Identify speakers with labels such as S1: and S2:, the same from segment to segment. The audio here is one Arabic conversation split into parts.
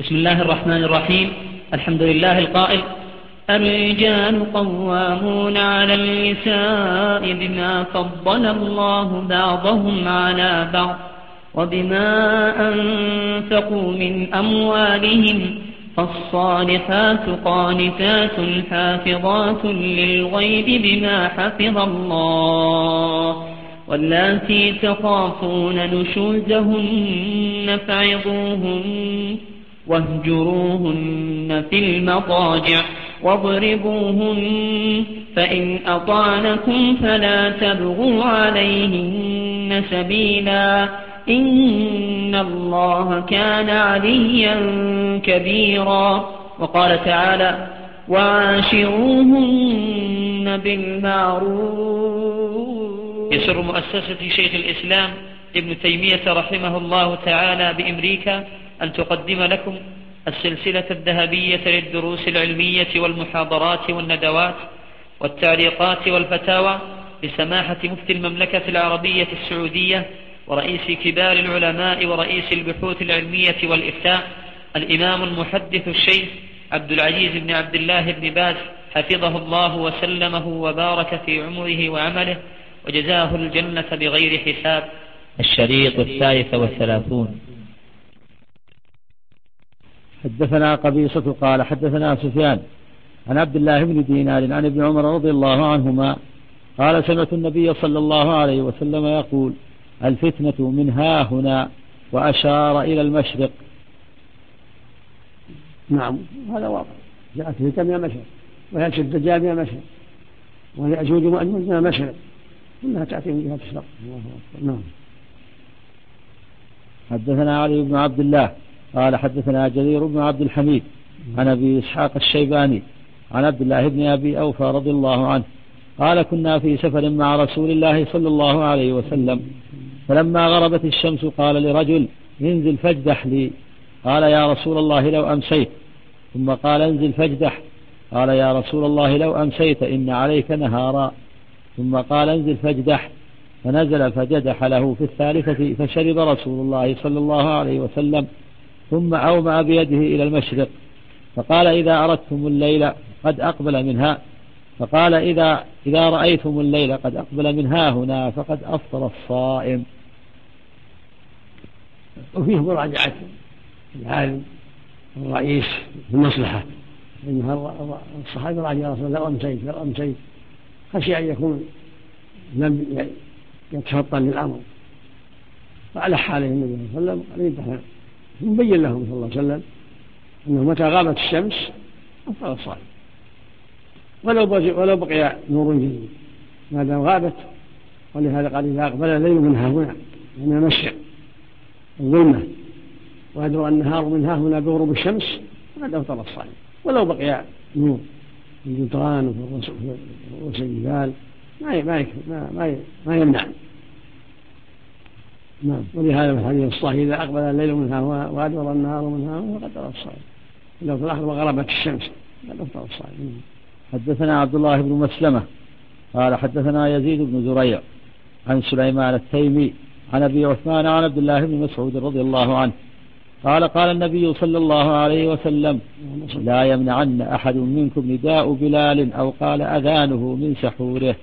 S1: بسم الله الرحمن الرحيم. الحمد لله القائل: الرجال قوامون على النساء بما فضل الله بعضهم على بعض وبما أنفقوا من أموالهم، فالصالحات قانتات حافظات للغيب بما حفظ الله، واللاتي تخافون نشوزهن فعظوهن واهجروهن في المضاجع واضربوهن، فإن أطعنكم فلا تبغوا عليهن سبيلا، إن الله كان عليا كبيرا. وقال تعالى: وعاشروهن بالمعروف. يسر مؤسسة شيخ الإسلام ابن تيمية رحمه الله تعالى بأمريكا أن تقدم لكم السلسلة الذهبية للدروس العلمية والمحاضرات والندوات والتعليقات والفتاوى لسماحة مفتي المملكة العربية السعودية ورئيس كبار العلماء ورئيس البحوث العلمية والإفتاء الإمام المحدث الشيخ عبد العزيز بن عبد الله بن باز، حفظه الله وسلمه وبارك في عمره وعمله وجزاه الجنة بغير حساب.
S2: الشريط 33. حدثنا قبيصة قال حدثنا سفيان عن عبد الله بن دينار عن ابن عمر رضي الله عنهما قال: سمعت النبي صلى الله عليه وسلم يقول: الفتنة من ها هنا، وأشار إلى المشرق.
S3: نعم، هذا واضح. جاءت الفتن من المشرق، ويأتي الدجال من المشرق، ويأجوج ومأجوج من المشرق، كلها تأتي من جهة الشرق. نعم.
S2: حدثنا علي بن عبد الله قال حدثنا جرير بن عبد الحميد عن أبي إسحاق الشيباني عن عبد الله بن أبي أوفى رضي الله عنه قال: كنا في سفر مع رسول الله صلى الله عليه وسلم، فلما غربت الشمس قال لرجل: انزل فاجدح لي. قال: يا رسول الله لو أمسيت. ثم قال: انزل فاجدح. قال: يا رسول الله لو أمسيت إن عليك نهارا. ثم قال: انزل فاجدح. فنزل فجدح له في الثالثة، فشرب رسول الله صلى الله عليه وسلم، ثم أومأ بيده إلى المشرق فقال: إذا أردتم الليل قد أقبل منها، فقال: إذا رأيتم الليل قد أقبل من ها هنا فقد أفطر الصائم.
S3: وفيه مراجعة العالم الرئيس في المصلحة، إنها الصحابة راجع يا رسول الله لو أمسيت خشي أن يكون لم يتفطن للأمر، فألح عليه النبي صلى الله عليه وسلم قال: ينتهى. مبين لهم صلى الله عليه وسلم أنه متى غابت الشمس أفطر الصائم، ولو بقي نور جديد ما دام غابت. ولهذا قال: إذا أقبل الليل من ها هنا، من المشرق الظلمة، وأدرى النهار من ها هنا بغروب الشمس، فقد أفطر الصائم، ولو بقي نور في الجدران وفي رؤوس الجبال ما يمنع. نعم. ولهذا في الحديث الصحيح: إذا أقبل الليل من ها هنا وأدبر النهار من ها هنا فقد أفطر الصائم، لو في الآخر وغربت الشمس فقد أفطر الصائم.
S2: حدثنا عبد الله بن مسلمة قال حدثنا يزيد بن زريع عن سليمان التيمي عن أبي عثمان عن عبد الله بن مسعود رضي الله عنه قال: قال النبي صلى الله عليه وسلم: لا يمنعن أحد منكم نداء بلال أو قال أذانه من سحوره.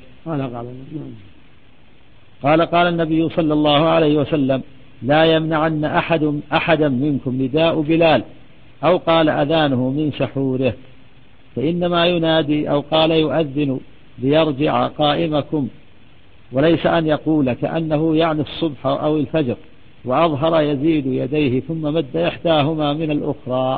S2: قال النبي صلى الله عليه وسلم: لا يمنعن أحدا منكم نداء بلال أو قال أذانه من سحوره، فإنما ينادي أو قال يؤذن ليرجع قائمكم، وليس أن يقول كأنه يعني الصبح أو الفجر، وأظهر يزيد يديه ثم مد إحداهما من الأخرى.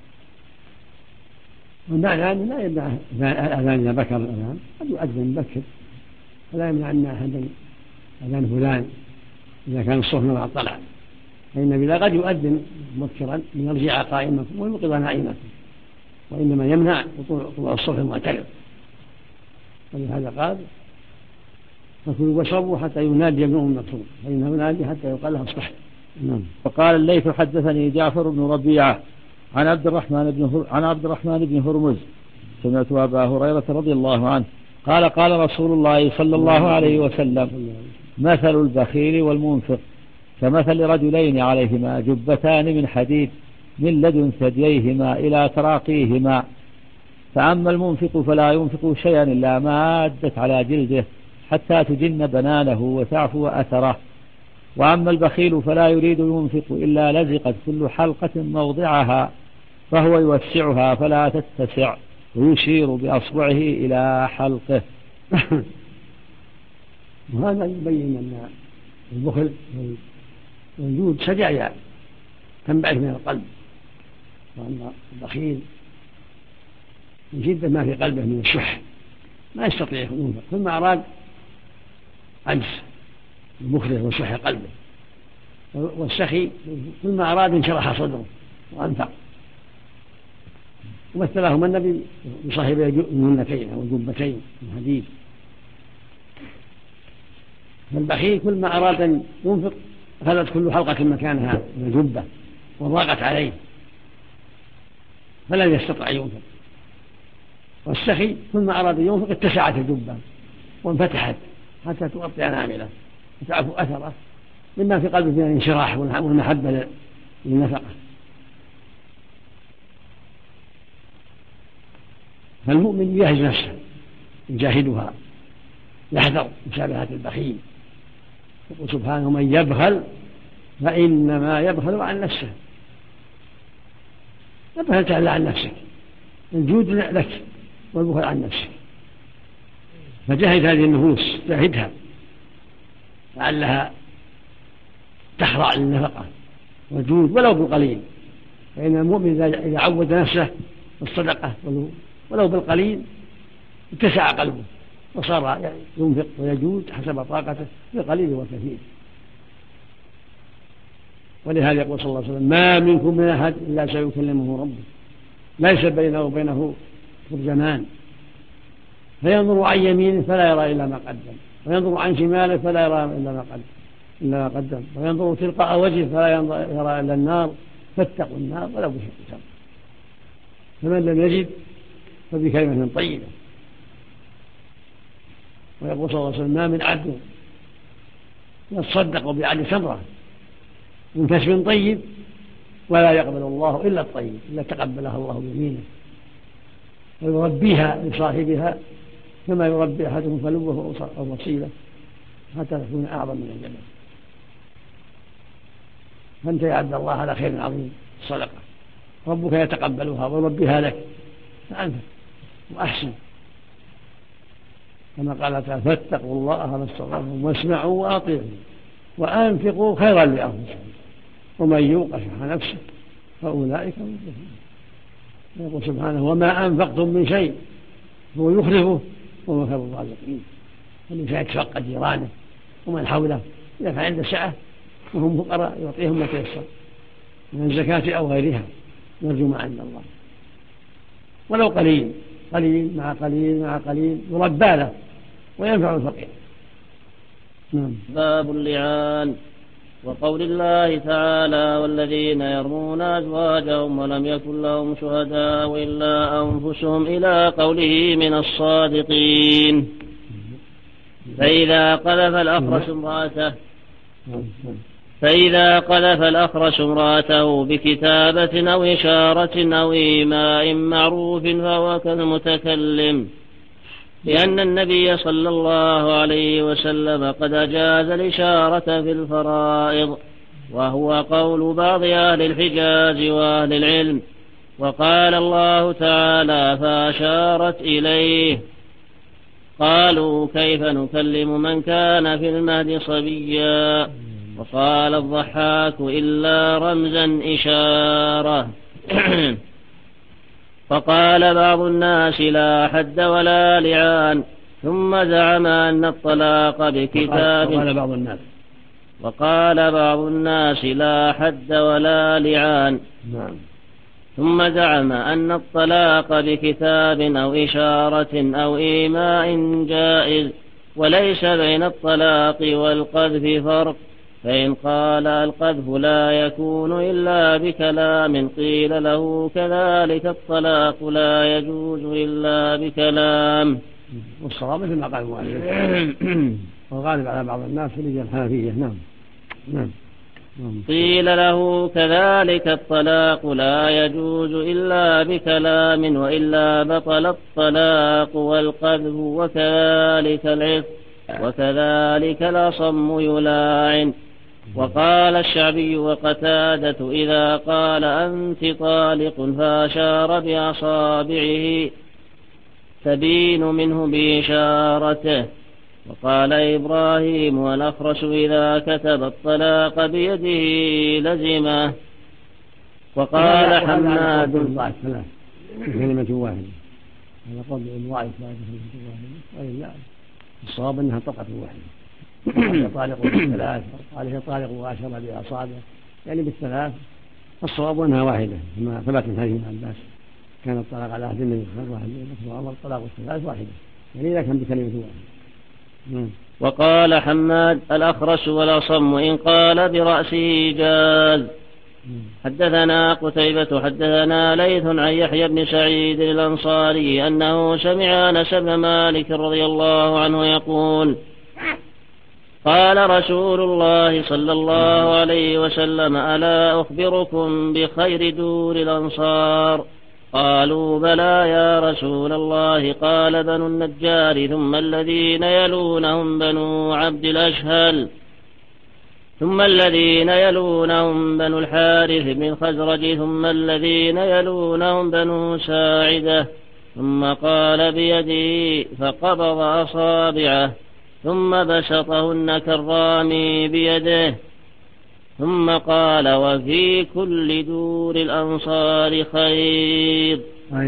S3: والمعنى أنه لا يمنع أذان إذا بكر الأذان، قد يؤذن بكر، فلا يمنع أن أحدا أذان فلان إذا كان الصبح ما طلع، فإن بلا قد يؤذن مبكرا ليرجع قائمكم ويوقظ نائمكم، وإنما يمنع طلوع الصبح المعترض. ولهذا قال: فكلوا واشربوا حتى ينادي ابن أم مكتوم، فإنه ينادي حتى يقال له اصبحت.
S2: وقال الليث: حدثني جعفر بن ربيعة عن عبد الرحمن بن هرمز سمعت أبا هريرة رضي الله عنه قال: قال رسول الله صلى الله عليه وسلم: مثل البخيل والمنفق كمثل رجلين عليهما جبتان من حديد، من لدن ثدييهما إلى تراقيهما. فأما المنفق فلا ينفق شيئا إلا ما أدت على جلده حتى تجن بنانه وتعفو أثره. وأما البخيل فلا يريد ينفق إلا لزقت كل حلقة موضعها فهو يوسعها فلا تتسع ويشير بأصبعه إلى حلقه.
S3: وهذا يبين أن البخل والجود سجايا تنبعث من القلب، وأن البخيل من شدة ما في قلبه من الشح ما يستطيع ينفق، ثم أراد عجز ببخله وشح قلبه. والسخي ثم أراد انشرح صدره وأنفق. ومثلهما النبي بصاحب الجنتين أو الجبتين من حديد. فالبخيل كل ما أراد أن ينفق أخذت كل حلقة مكانها من الجبة وضاقت عليه فلن يستطيع ينفق. والسخي كل ما أراد أن ينفق اتسعت الجبة وانفتحت حتى تغطي أنامله وتعفو أثره مما في قلبه من الانشراح والمحبة للنفقة. فالمؤمن يجاهد نفسه يجاهدها يحذر مشابهة البخيل. يقول سبحانه: من يبخل فإنما يبخل عن نفسه. يبخل تعالى عن نفسك، الجود لك والبخل عن نفسك. فجاهد هذه النفوس، جاهدها لعلها تخضع للنفقة والجود ولو بالقليل. فإن المؤمن إذا عود نفسه بالصدقة ولو بالقليل اتسع قلبه وصار ينفق ويجود حسب طاقته بالقليل والكثير. ولهذا يقول صلى الله عليه وسلم: ما منكم من أحد إلا سيكلمه ربه ليس بينه وبينه ترجمان، فينظر عن يمينه فلا يرى إلا ما قدم، وينظر عن شماله فلا يرى إلا ما قدم، وينظر تلقاء وجهه فلا يرى إلا النار، فاتقوا النار ولو بشق تمر. فمن لم يجد فبكلمة طيبة. ويقول صلى الله عليه وسلم: ما من عبد يتصدق بعدل تمرة من كسب طيب ولا يقبل الله إلا الطيب إلا تقبلها الله بيمينه ويربيها لصاحبها كما يربي أحدهم فلوه أو وصيله حتى تكون أعظم من الجبل. فأنت يا عبد الله على خير عظيم الصدقة، ربك يتقبلها ويربيها لك، فأنفق وأحسن كما قال تعالى: فاتقوا الله ما استطعتم واسمعوا وأطيعوا وأنفقوا خيرا لأنفسكم ومن يوق شح نفسه فأولئك هم المفلحون. يقول سبحانه: وما أنفقتم من شيء هو يخلفه وهو خير الرازقين. فالإنسان يتفقد جيرانه ومن حوله إذا كان عنده سعة وهم فقراء يعطيهم ما تيسر من الزكاة أو غيرها، نرجو ما عند الله ولو قليل قليل مع قليل مع قليل يربى له وينفع الفقير.
S4: باب اللعان. وقول الله تعالى: والذين يرمون أزواجهم ولم يكن لهم شهداء إلا أنفسهم إلى قوله من الصادقين. فإذا قذف الأخرس امرأته بكتابة أو إشارة أو إيماء معروف فهو كالمتكلم، لأن النبي صلى الله عليه وسلم قد أجاز الإشارة في الفرائض، وهو قول بعض أهل الحجاز وأهل العلم. وقال الله تعالى: فأشارت إليه. قالوا: كيف نكلم من كان في المهد صبيا؟ وقال الضحاك: إلا رمزا إشارة. فقال بعض الناس: لا حد ولا لعان. ثم زعم أن الطلاق بكتاب. وقال بعض الناس: لا حد ولا لعان. ثم زعم أن الطلاق بكتاب أو إشارة أو إيماء جائز، وليس بين الطلاق والقذف فرق. فإن قال القذف لا يكون إلا بكلام قيل له كذلك الطلاق لا يجوز إلا بكلام.
S3: والصواب مثل ما قال المؤلف والغالب على بعض الناس في الحنفية. نعم.
S4: قيل له كذلك الطلاق لا يجوز إلا بكلام وإلا بطل الطلاق والقذف وكذلك العفق وكذلك الأصم يلاعن. وقال الشعبي وقتادة إذا قال أنت طالق فأشار بأصابعه تبين منه بإشارته. وقال إبراهيم والأخرس إذا كتب الطلاق بيده لزمه. وقال حماد
S3: كلمة واحدة، هذا قول ضعيف لا كلمة واحدة، وإلا الصواب أنها طلقة واحدة. طالق بالثلاث، قال طالق وأشار بأصابعه يعني بالثلاث، الصواب أنها واحدة كما ثبت من حديث ابن عباس كان الطلاق على عهد النبي صلى الله عليه وسلم وأمر الطلاق بالثلاث واحدة، يعني إذا كان بكلمة واحدة.
S4: وقال حماد الأخرس والأصم إن قال برأسه جاز. حدثنا قتيبة حدثنا ليث عن يحيى بن سعيد الأنصاري أنه سمع أنس بن مالك رضي الله عنه يقول قال رسول الله صلى الله عليه وسلم ألا أخبركم بخير دور الأنصار؟ قالوا بلى يا رسول الله. قال بنو النجار ثم الذين يلونهم بنو عبد الأشهل ثم الذين يلونهم بنو الحارث بن الخزرج ثم الذين يلونهم بنو ساعدة. ثم قال بيده فقبض أصابعه ثم بسطهن كالرامي بيده ثم قال وفي كل دور الأنصار خير.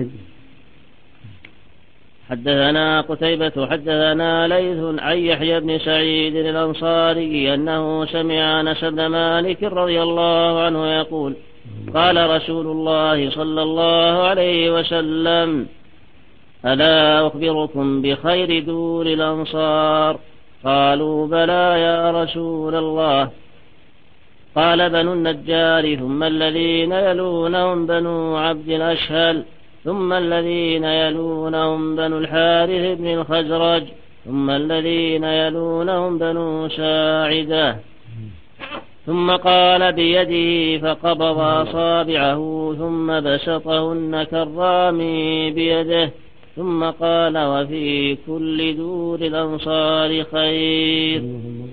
S4: حدثنا قتيبة حدثنا ليث عن يحيى بن سعيد الأنصاري أنه سمع أنس بن مالك رضي الله عنه يقول قال رسول الله صلى الله عليه وسلم ألا أخبركم بخير دور الأنصار؟ قالوا بلى يا رسول الله. قال بنو النجار ثم الذين يلونهم بنو عبد الأشهل ثم الذين يلونهم بنو الحارث بن الخزرج ثم الذين يلونهم بنو ساعدة. ثم قال بيده فقبض أصابعه ثم بسطهن كالرامي بيده ثم قال وفي كل دور الأنصار خير.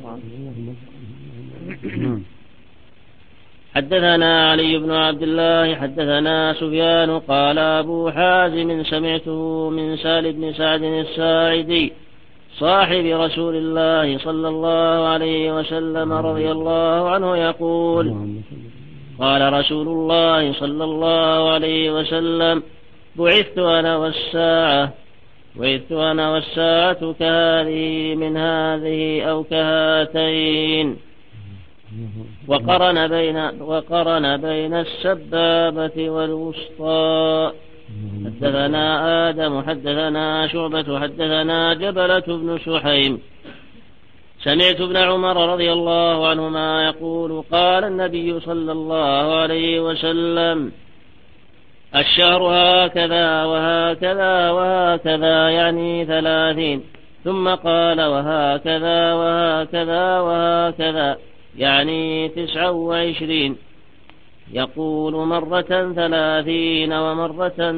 S4: حدثنا علي بن عبد الله حدثنا سفيان قال أبو حازم سمعته من سهل بن سعد الساعدي صاحب رسول الله صلى الله عليه وسلم رضي الله عنه يقول قال رسول الله صلى الله عليه وسلم بعثت أنا والساعة كهذه من هذه أو كهاتين. وقرن بين السبابة والوسطى. حدثنا آدم حدثنا شعبة حدثنا جبلة بن شحيم سمعت ابن عمر رضي الله عنهما يقول قال النبي صلى الله عليه وسلم الشهر هكذا وهكذا وهكذا يعني 30. ثم قال وهكذا وهكذا وهكذا يعني 29. يقول مرة 30 ومرة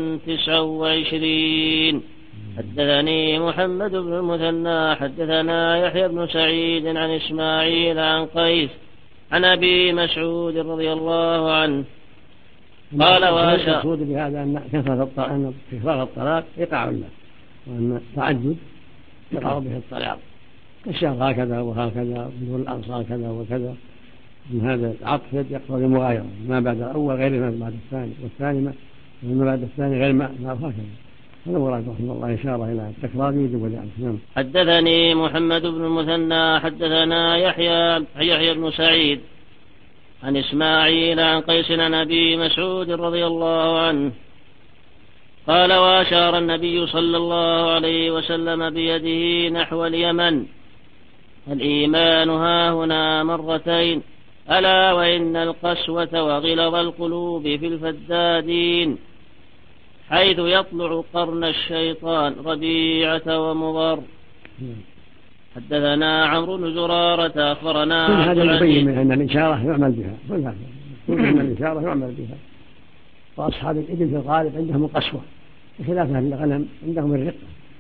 S4: 29. حدثني محمد بن المثنى حدثنا يحيى بن سعيد عن إسماعيل عن قيس عن أبي مسعود رضي الله عنه قال
S3: المقصود بهذا أن كثرة الطلاق يقع له وأن التعدد يقع به الطلاق كالشهر هكذا وهكذا بدون الأنصار كذا وكذا. من هذا العطف يقتضي المغايرة ما بعد الأول غير ما بعد الثاني والثاني ما بعد الثاني غير ما وهكذا. هذا مراد رحمه الله إشارة إلى التكرار يوجب ذلك.
S4: حدثني محمد بن المثنى حدثنا يحيى بن سعيد عن إسماعيل عن قيس عن أبي مسعود رضي الله عنه قال وأشار النبي صلى الله عليه وسلم بيده نحو اليمن الإيمان هاهنا مرتين ألا وإن القسوة وغلظ القلوب في الفدادين حيث يطلع قرن الشيطان ربيعة ومضر. حدثنا عمرو بن زرارة أخبرنا
S3: كل هذا يبين من أن الإشارة يعمل بها، كل أن الإشارة يعمل بها. وأصحاب الإبل في الغالب عندهم القسوة بخلاف أهل الغنم عندهم الرقة.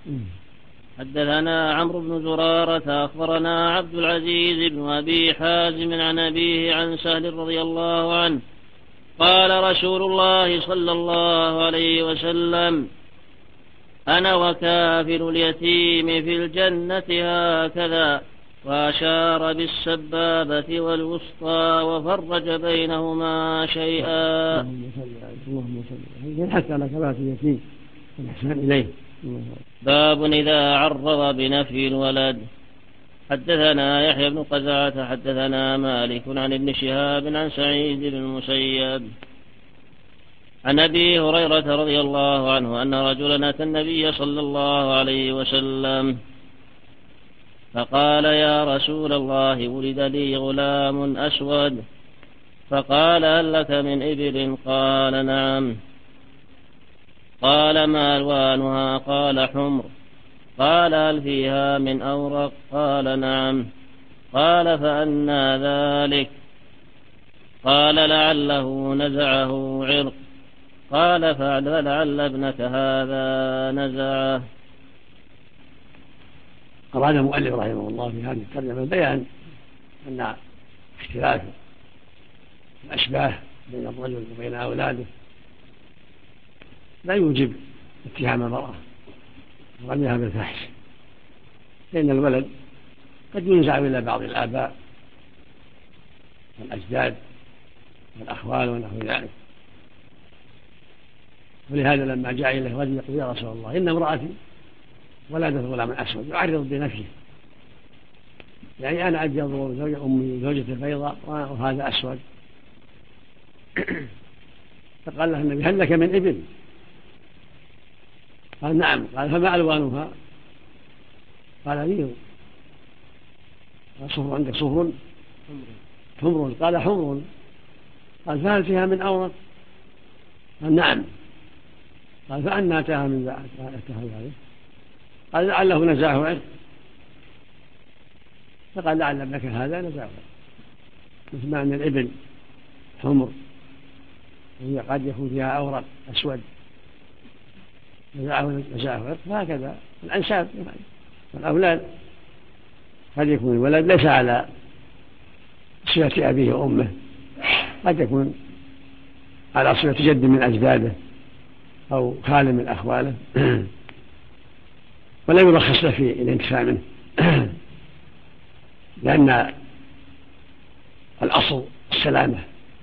S4: حدثنا عمرو بن زرارة أخبرنا عبد العزيز بن أبي حازم عن أبيه عن سهل رضي الله عنه قال رسول الله صلى الله عليه وسلم: أنا وكافل اليتيم في الجنة هكذا، وأشار بالسبابة والوسطى وفرج بينهما شيئا.
S3: اللهم صل حتى على كفالة اليتيم والإحسان إليه.
S4: باب إذا عرض بنفي الولد. حدثنا يحيى بن قزعة حدثنا مالك عن ابن شهاب عن سعيد بن المسيب عن أبي هريرة رضي الله عنه أن رجلا أتى النبي صلى الله عليه وسلم فقال: يا رسول الله، ولد لي غلام أسود. فقال: هل لك من إبل؟ قال: نعم. قال: ما ألوانها؟ قال: حمر. قال: هل فيها من أورق؟ قال: نعم. قال: فأنى ذلك؟ قال: لعله نزعه عرق. قال: فلعل ابنك هذا نزعه.
S3: أراد المؤلف رحمه الله في هذه الترجمة بيان أن اختلاف الأشباه بين الرجل وبين أولاده لا يوجب اتهام المرأة ورميها بالفحش، لأن الولد قد ينزع إلى بعض الآباء والأجداد والأخوال ونحو ذلك. ولهذا لما جاء إليه رجل يقول: يا رسول الله، إن امرأتي ولدت غلاما أسود يعرض بنفسه، يعني أنا أبيض أمي زوجتي بيضاء وهذا أسود. فقال له النبي: هل لك من إبل؟ قال: نعم. قال: فما ألوانها؟ قال: لي صفر. عندك صفر؟ حمر. قال: حمر. قال: فهل فيها من أورق؟ قال: نعم. قال: فأنى أتاها من ذلك؟ قال: لعله نزعه عرق. فقال: لعل ابنك هذا نزعه، مثل ما أن الإبل حمر وهي قد يكون فيها أورق أسود نزعه عرق، فهكذا الأنساب والأولاد قد يكون الولد ليس على صفة أبيه وأمه، قد يكون على صفة جد من أجداده أو خال من أخواله، ولا يرخص له في الانتفاع منه، لأن الأصل السلامة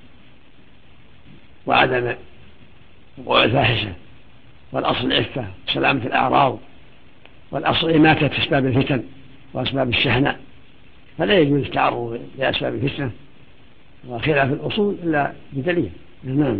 S3: وعدم وقوع الفاحشة، والأصل العفة وسلامة الأعراض، والأصل إماتة أسباب الفتن وأسباب الشحناء، فلا يجوز التعرض لأسباب الفتنة وخلاف الأصول إلا بدليل. نعم.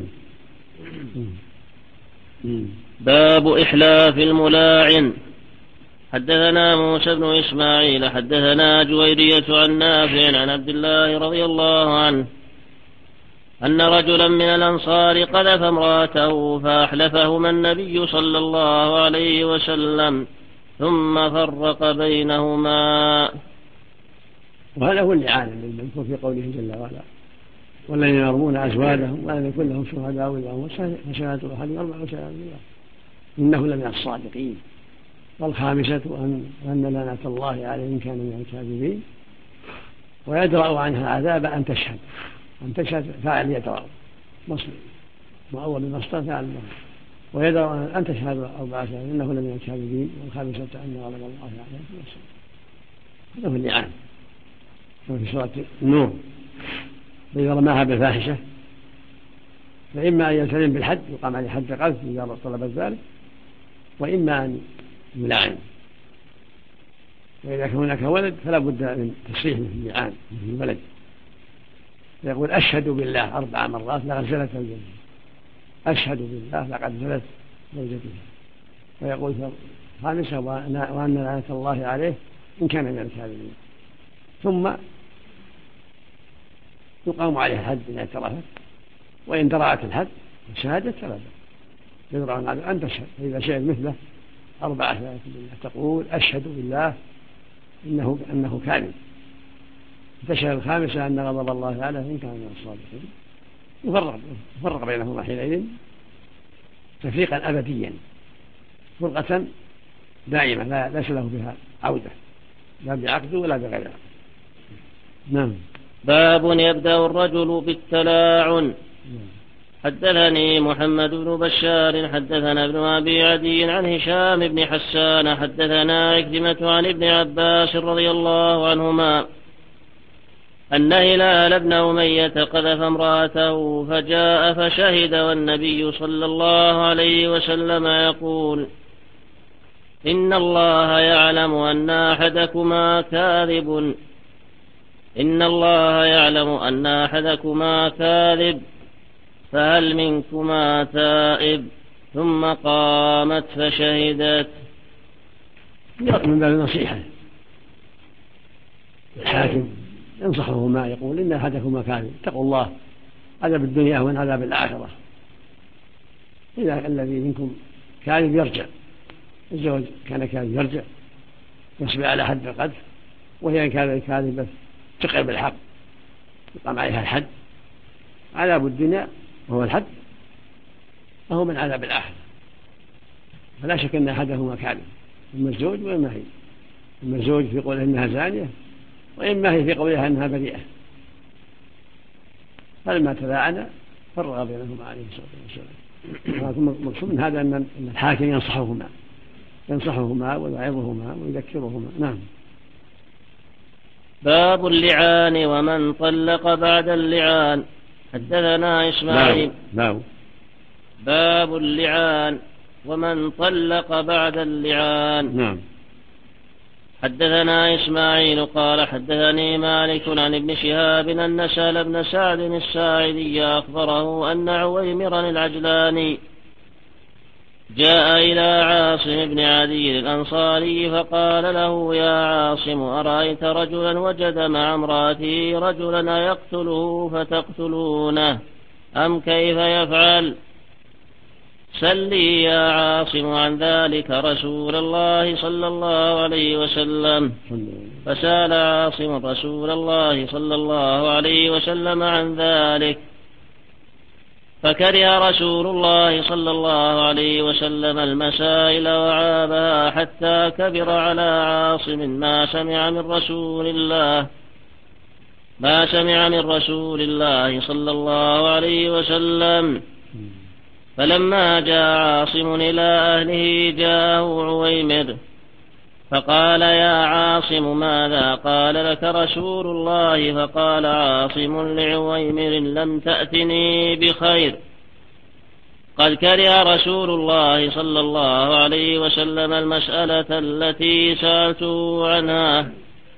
S4: باب إحلاف الملاعن. حدثنا موسى بن إسماعيل حدثنا جويرية عن نافع عن عبد الله رضي الله عنه أن رجلا من الأنصار قذف امرأته فأحلفهما النبي صلى الله عليه وسلم ثم فرق بينهما.
S3: وهذا هو اللعان المذكور في قوله جل وعلا: والذين يرمون أزواجهم ولم يكن لهم شهداء إلا أنفسهم فشهادة أحدهم 4 شهادات بالله إنه لمن الصادقين. والخامسة أن لعنة الله عليه إن كان من الكاذبين. ويدرأ عنها عذاب أن تشهد فاعل يدرأ مصر مؤول المصدر فاعل المصدر، ويدرأ أن تشهد 4 شهادات إنه لمن الكاذبين. والخامسة أن غضب الله عليه في مصر. هذا هو اللعان في سورة النور. فإذا رماها بالفاحشة فإما أن يلتزم بالحد يقام عليه حد قذف إذا طلبت ذلك، وإما أن يلعن. وإذا كان هناك ولد فلا بد من تصريح مثل اللعان مثل الولد، يقول: أشهد بالله 4 مرات لقد زلت زوجتي، أشهد بالله لقد زلت زوجتي. ويقول خامسة: وأن لعنة الله عليه إن كان من الكاذبين. ثم يقام عليه الحد إن اعترفت، وإن درعت الحد الشهادة ثلاثة يدرع أن تشهد، فإذا شهد مثله 4 شهادات بالله تقول: أشهد بالله أنه كاذب. تشهد الخامسة أن غضب الله تعالى إن كان من الصادقين. يفرق بينهما حينئذ تفريقا أبديا، فرقة دائمة لا ليس له بها عودة، لا بعقد ولا بغير عقد. نعم.
S4: باب يبدأ الرجل بالتلاعن. حدثني محمد بن بشار حدثنا ابن أبي عدي عن هشام بن حسان حدثنا عكرمة عن ابن عباس رضي الله عنهما أن هلال بن أمية قذف امرأته فجاء فشهد والنبي صلى الله عليه وسلم يقول: إن الله يعلم أن أحدكما كاذب، إن الله يعلم أن أحدكما كاذب، فهل منكما تائب؟ ثم قامت فشهدت.
S3: من باب النصيحة الحاكم ينصحهما يقول: إن أحدكما كاذب، اتقوا الله، عذاب الدنيا وإن عذاب الآخرة. إذا الذي منكم كاذب يرجع، الزوج كان كاذب يرجع يصبر على حد القذف، وهي إن كانت كاذبة تقر بالحق يقام عليها الحد. عذاب الدنيا وهو الحد وهو من عذاب الآخرة، فلا شك أن أحدهما كاذب، إما الزوج وإما هي، إما الزوج في قوله إنها زانية وإما هي في قولها إنها بريئة. فلما تلاعن فرق بينهما عليه الصلاة والسلام. مقصود من هذا أن الحاكم ينصحهما ويعظهما ويذكرهما. نعم.
S4: باب اللعان ومن طلق بعد اللعان. حدثنا إسماعيل. باب اللعان ومن طلق بعد اللعان.
S3: نعم.
S4: حدثنا إسماعيل قال حدثني مالك عن ابن شهاب أن سهل بن سعد الساعدي أخبره أن عويمرا العجلاني جاء إلى عاصم بن عدي الأنصاري فقال له: يا عاصم، أرأيت رجلا وجد مع امرأته رجلا يقتله فتقتلونه أم كيف يفعل؟ سلي يا عاصم عن ذلك رسول الله صلى الله عليه وسلم. فسأل عاصم رسول الله صلى الله عليه وسلم عن ذلك، فكره رسول الله صلى الله عليه وسلم المسائل وعابها حتى كبر على عاصم ما سمع من رسول الله صلى الله عليه وسلم. فلما جاء عاصم إلى أهله جاءه عويمر فقال: يا عاصم، ماذا قال لك رسول الله؟ فقال عاصم لعويمر: لم تأتني بخير، قد كره رسول الله صلى الله عليه وسلم المسألة التي سألته عنها.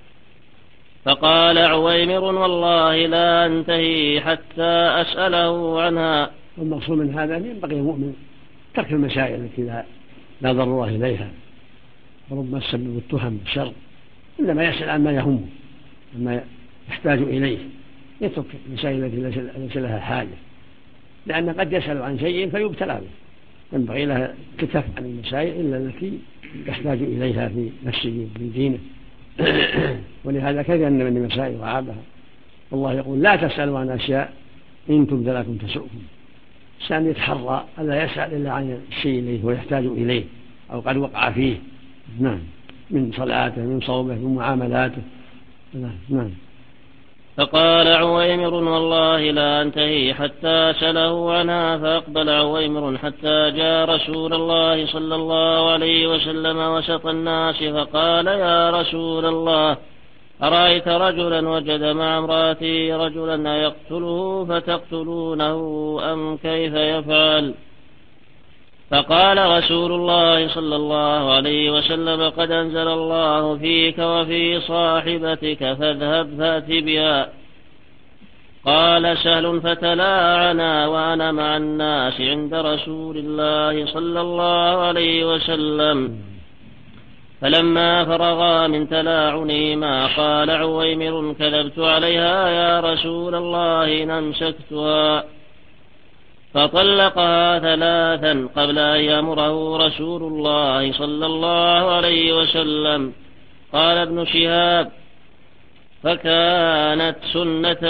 S4: فقال عويمر: والله لا أنتهي حتى أسأله عنها.
S3: والمقصود من هذا ينبغي المؤمن ترك المسائل التي لا ضرورة إليها، وربما تسبب التهم بالشر، إنما يسأل عن ما يهمه وما يحتاج إليه، يترك المسائل التي ليس لها حاجة، لأن قد يسأل عن شيء فيبتلى به. ينبغي له كتف عن المسائل إلا التي يحتاج إليها في نفسه في دينه. ولهذا كثيرا من المسائل وعابها. والله يقول: لا تسألوا عن أشياء إن تبد لكم تسؤكم. الإنسان يتحرى ألا يسأل إلا عن الشيء الذي هو يحتاج إليه أو قد وقع فيه. نعم. من صلاته، من صومه، من معاملاته. نعم.
S4: فقال عويمر: والله لا أنتهي حتى سأله عنها. فأقبل عويمر حتى جاء رسول الله صلى الله عليه وسلم وسط الناس فقال: يا رسول الله، أرأيت رجلا وجد مع امرأته رجلا يقتله فتقتلونه أم كيف يفعل؟ فقال رسول الله صلى الله عليه وسلم: قد أنزل الله فيك وفي صاحبتك فاذهب فأت بها. قال سهل: فتلاعنا وأنا مع الناس عند رسول الله صلى الله عليه وسلم. فلما فرغا من تلاعنهما قال عويمر: كذبت عليها يا رسول الله إن أمسكتها. فطلقها 3 قبل أن يأمره رسول الله صلى الله عليه وسلم. قال ابن شهاب: فكانت سنة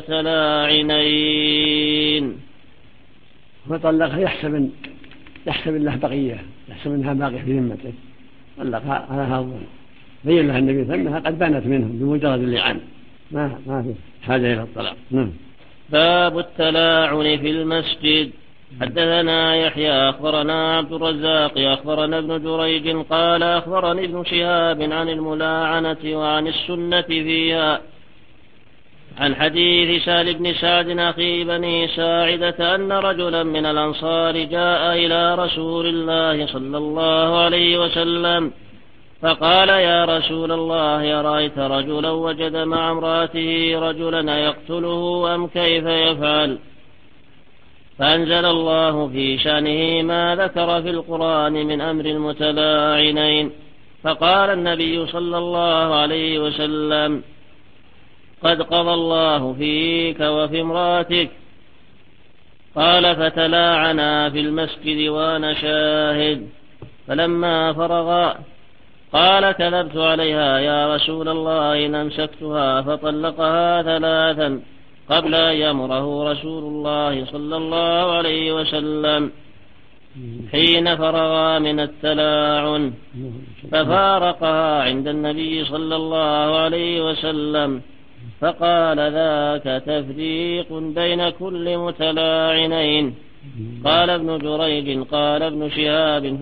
S4: المتلاعنين.
S3: فطلقها يحسب له بقية، يحسب انها باقية في ذمته، طلقها على هذا الظن، بين لها النبي صلى الله عليه وسلم انها قد بانت منه بمجرد اللعان، ما في حاجة إلى الطلاق.
S4: باب التلاعن في المسجد. حدثنا يحيى أخبرنا عبد الرزاق أخبرنا ابن جريج قال أخبرني ابن شهاب عن الملاعنة وعن السنة فيها، عن حديث سهل بن سعد أخي بني ساعدة أن رجلا من الأنصار جاء إلى رسول الله صلى الله عليه وسلم فقال: يا رسول الله، أرأيت رجلا وجد مع امرأته رجلا يقتله أم كيف يفعل؟ فأنزل الله في شأنه ما ذكر في القرآن من أمر المتلاعنين، فقال النبي صلى الله عليه وسلم: قد قضى الله فيك وفي امرأتك. قال: فتلاعنا في المسجد وأنا شاهد. فلما فرغا قال: كذبت عليها يا رسول الله إن أمسكتها، فطلقها 3 قبل أن يأمره رسول الله صلى الله عليه وسلم حين فرغا من التلاعن، ففارقها عند النبي صلى الله عليه وسلم، فقال: ذاك تفريق بين كل متلاعنين. قال ابن جريج قال ابن شهاب: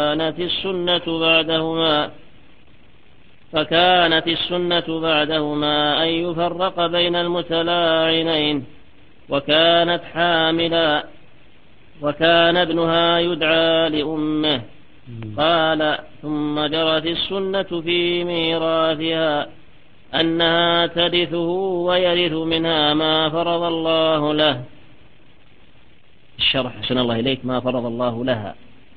S4: فكانت السنة بعدهما أن يفرق بين المتلاعنين، وكانت حاملا، وكان ابنها يدعى لأمه. قال: ثم جرت السنة في ميراثها أنها ترثه ويرث منها ما فرض الله له. الشرح حسن الله إليك: ما فرض الله لها.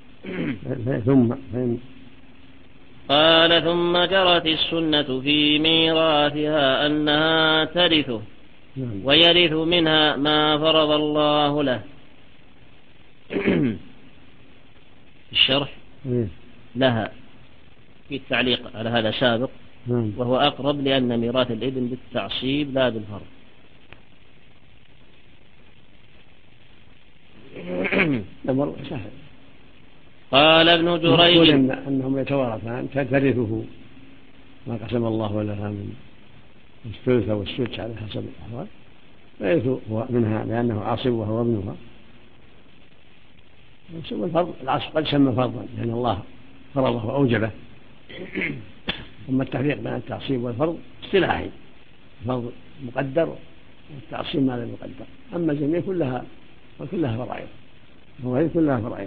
S4: قال: ثم جرت السنة في ميراثها أنها ترثه ويرث منها ما فرض الله له. الشرح لها في التعليق على هذا سابق، وهو أقرب لأن ميراث الابن بالتعصيب لا بالفرض. قال ابن جريج:
S3: أنهم يتوارثان، ترثه ما قسم الله لها من الثلث والسدس على حسب الأحوال، فيرث منها لأنه عاصبها وابنها. والفرض العصب قد سمى فرضا لأن الله فرضه وأوجبه. ثم التفريق بين التعصيب والفرض اصطلاحي، الفرض مقدر والتعصيب ما لم يقدر. أما الجميع كلها فرائض، وهي كلها فرائض.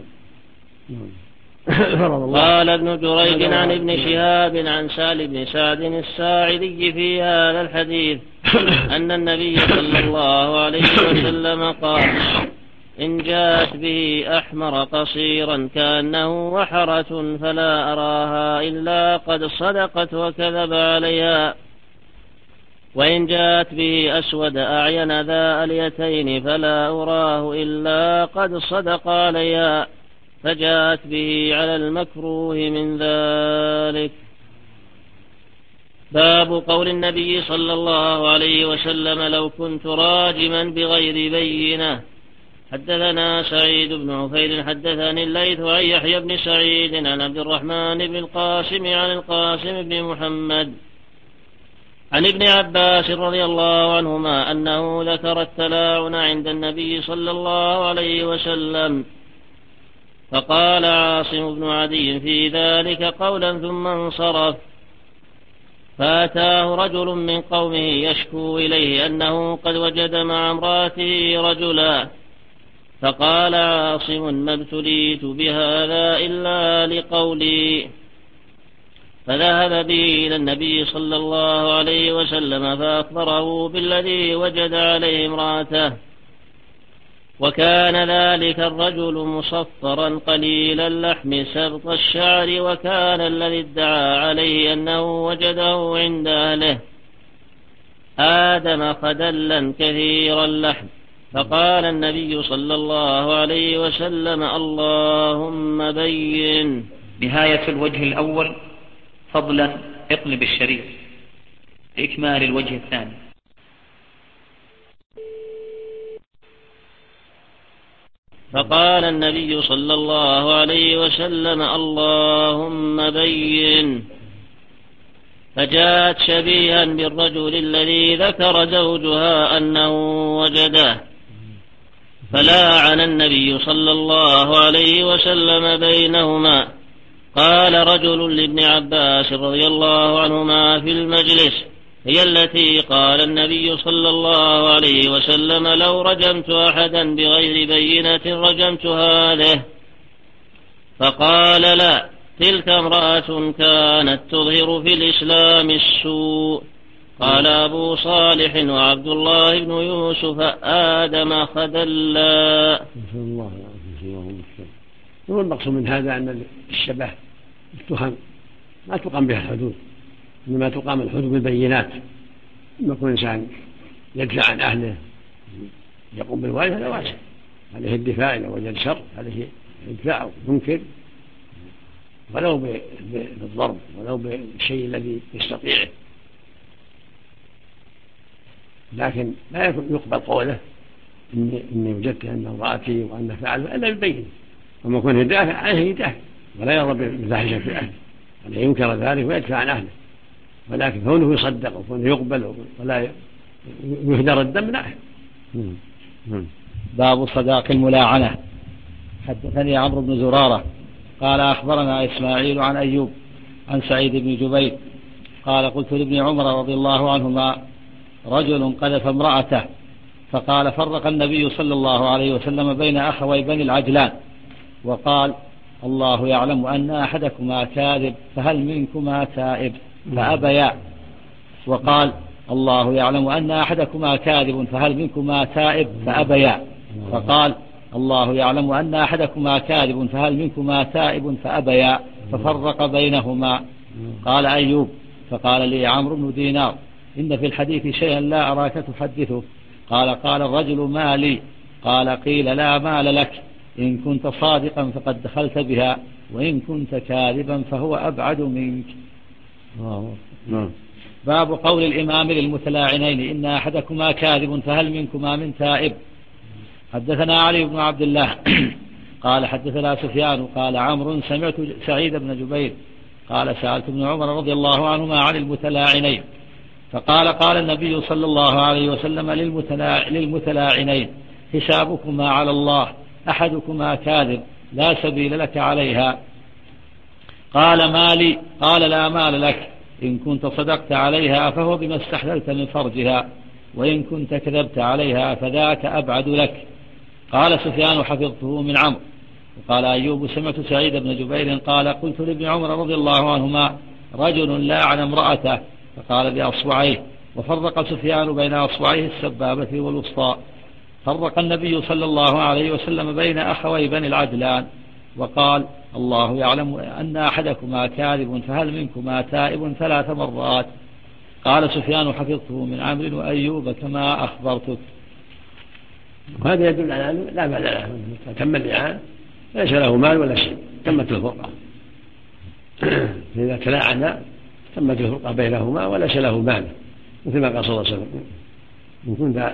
S4: قال ابن جريج عن ابن شهاب عن سهل بن سعد الساعدي في هذا الحديث أن النبي صلى الله عليه وسلم قال: إن جاءت به أحمر قصيرا كأنه وحرة فلا أراها إلا قد صدقت وكذب عليها، وإن جاءت به أسود أعين ذا اليتين فلا أراه إلا قد صدق عليها، فجاءت به على المكروه من ذلك. باب قول النبي صلى الله عليه وسلم: لو كنت راجما بغير بينة. حدثنا سعيد بن عفير حدثني الليث عن يحيى بن سعيد عن عبد الرحمن بن القاسم عن القاسم بن محمد عن ابن عباس رضي الله عنهما أنه ذكر التلاعن عند النبي صلى الله عليه وسلم، فقال عاصم بن عدي في ذلك قولا ثم انصرف، فأتاه رجل من قومه يشكو إليه أنه قد وجد مع امرأته رجلا، فقال عاصم: ما ابتليت بهذا إلا لقولي. فذهب به إلى النبي صلى الله عليه وسلم فأخبره بالذي وجد عليه امرأته، وكان ذلك الرجل مصفرا قليل اللحم سبط الشعر، وكان الذي ادعى عليه أنه وجده عند أهله آدم خدلا كثير اللحم. فقال النبي صلى الله عليه وسلم: اللهم بين.
S1: نهاية الوجه الأول: فضلا اقلب الشريط لإكمال الوجه الثاني.
S4: فقال النبي صلى الله عليه وسلم: اللهم بين. فجاءت شبيها بالرجل الذي ذكر زوجها أنه وجده، فلاعن النبي صلى الله عليه وسلم بينهما. قال رجل لابن عباس رضي الله عنهما في المجلس: هي التي قال النبي صلى الله عليه وسلم: لو رجمت أحدا بغير بينة رجمت هذه. فقال: لا، تلك امرأة كانت تظهر في الإسلام السوء. قال أبو صالح: وعبد الله بن يوسف آدم خذلا.
S3: هو المقصود من هذا أن الشبه التهم ما تقام بها الحدود، إنما تقام الحدود بالبينات. لما يكون إنسان يدفع عن أهله يقوم بالواجب هذا واجب، عليه الدفاع إذا وجد شر، عليه الدفاع وينكر ولو بالضرب ولو بالشيء الذي يستطيعه، لكن لا يقبل قوله إني وجدت أن امرأتي وأن فعل إلا بالبين. وما يكون يدافع عليه يدافع ولا يرى بفاحشة في أهله، عليه ينكر ذلك ويدفع عن أهله، ولكن كونه يصدق وكونه يقبل ولا يهدر الدم لا.
S2: باب صداق الملاعنة. حدثني عمرو بن زرارة قال أخبرنا إسماعيل عن أيوب عن سعيد بن جبير قال قلت لابن عمر رضي الله عنهما: رجل قذف امرأته، فقال: فرق النبي صلى الله عليه وسلم بين أخوي بني العجلان وقال: الله يعلم أن أحدكما كاذب فهل منكما تائب؟ فأبيا. وقال: الله يعلم أن أحدكما كاذب فهل منكما تائب؟ فأبيا. فقال: الله يعلم أن أحدكما كاذب فهل منكما تائب؟ فأبيا. ففرق بينهما. قال أيوب: فقال لي عمرو بن دينار: إن في الحديث شيئا لا أراك تحدثه. قال الرجل: ما لي؟ قال: قيل: لا مال لك، إن كنت صادقا فقد دخلت بها، وإن كنت كاذبا فهو أبعد منك. باب قول الإمام للمتلاعنين: إن أحدكما كاذب فهل منكما من تائب؟ حدثنا علي بن عبد الله قال حدثنا سفيان قال عمرو: سمعت سعيد بن جبير قال: سألت ابن عمر رضي الله عنهما عن المتلاعنين، فقال: قال النبي صلى الله عليه وسلم للمتلاعنين: حسابكما على الله، أحدكما كاذب لا سبيل لك عليها. قال: ما لي؟ قال: لا مال لك، إن كنت صدقت عليها فهو بما استحللت من فرجها، وإن كنت كذبت عليها فذاك أبعد لك. قال سفيان: حفظته من عمرو. وقال أيوب: سمعت سعيد بن جبير قال: قلت لابن عمر رضي الله عنهما: رجل لاعن امرأته، فقال بأصبعيه. وفرق سفيان بين أصبعيه السبابة والوسطى. فرق النبي صلى الله عليه وسلم بين أخوي بني العجلان وقال: الله يعلم أن أحدكما كاذب فهل منكما تائب 3 مرات. قال سفيان: حفظته من عمرو وأيوب كما أخبرتك.
S3: وهذا يدل على أنه لا مال له، تم اللعان ليس له مال ولا شيء، تمت الفرقة. إذا تلاعنا تمت الفرقة بينهما وليس له مال، مثل ما قال صلى الله عليه وسلم: إن كنت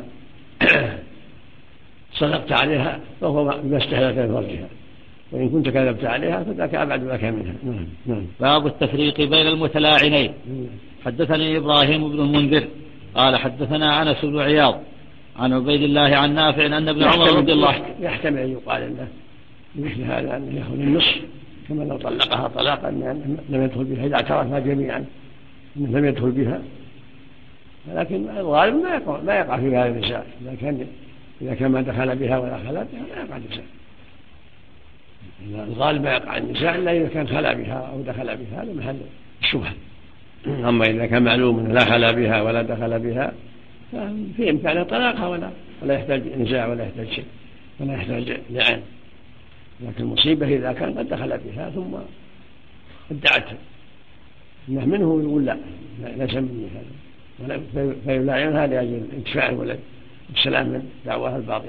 S3: صدقت عليها فهو بما استحللت من فرجها، وإن كنت كذبت عليها فذاك أبعد لك منها.
S2: باب التفريق بين المتلاعنين. حدثني إبراهيم بن المنذر قال حدثنا أنس بن عياض عن عبيد الله عن نافع أن ابن عمر رضي الله عنه
S3: يحتمل أن يقال له مثل هذا أن يأخذ النصف، كما لو طلقها طلاقا لم يدخل بها إذا اعترفها جميعا لم يدخل بها، ولكن الغالب ما يقع في هذا النساء. إذا كان ما دخل بها ولا خلا بها لا يقع النساء. الغالب ما يقع النساء إلا إذا كان خلا بها أو دخل بها، هذا محل الشبهة. أما إذا كان معلوم أنه لا خلا بها ولا دخل بها ففي إمكانه طلاقها ولا يحتاج نزاع ولا يحتاج شيء ولا يحتاج لعان. لكن المصيبة إذا كان قد دخل بها ثم ادعت إنه منه، يقول لا ليس مني هذا، فيلاعنها لأجل انتفاع الولد والسلام من دعواها الباطلة.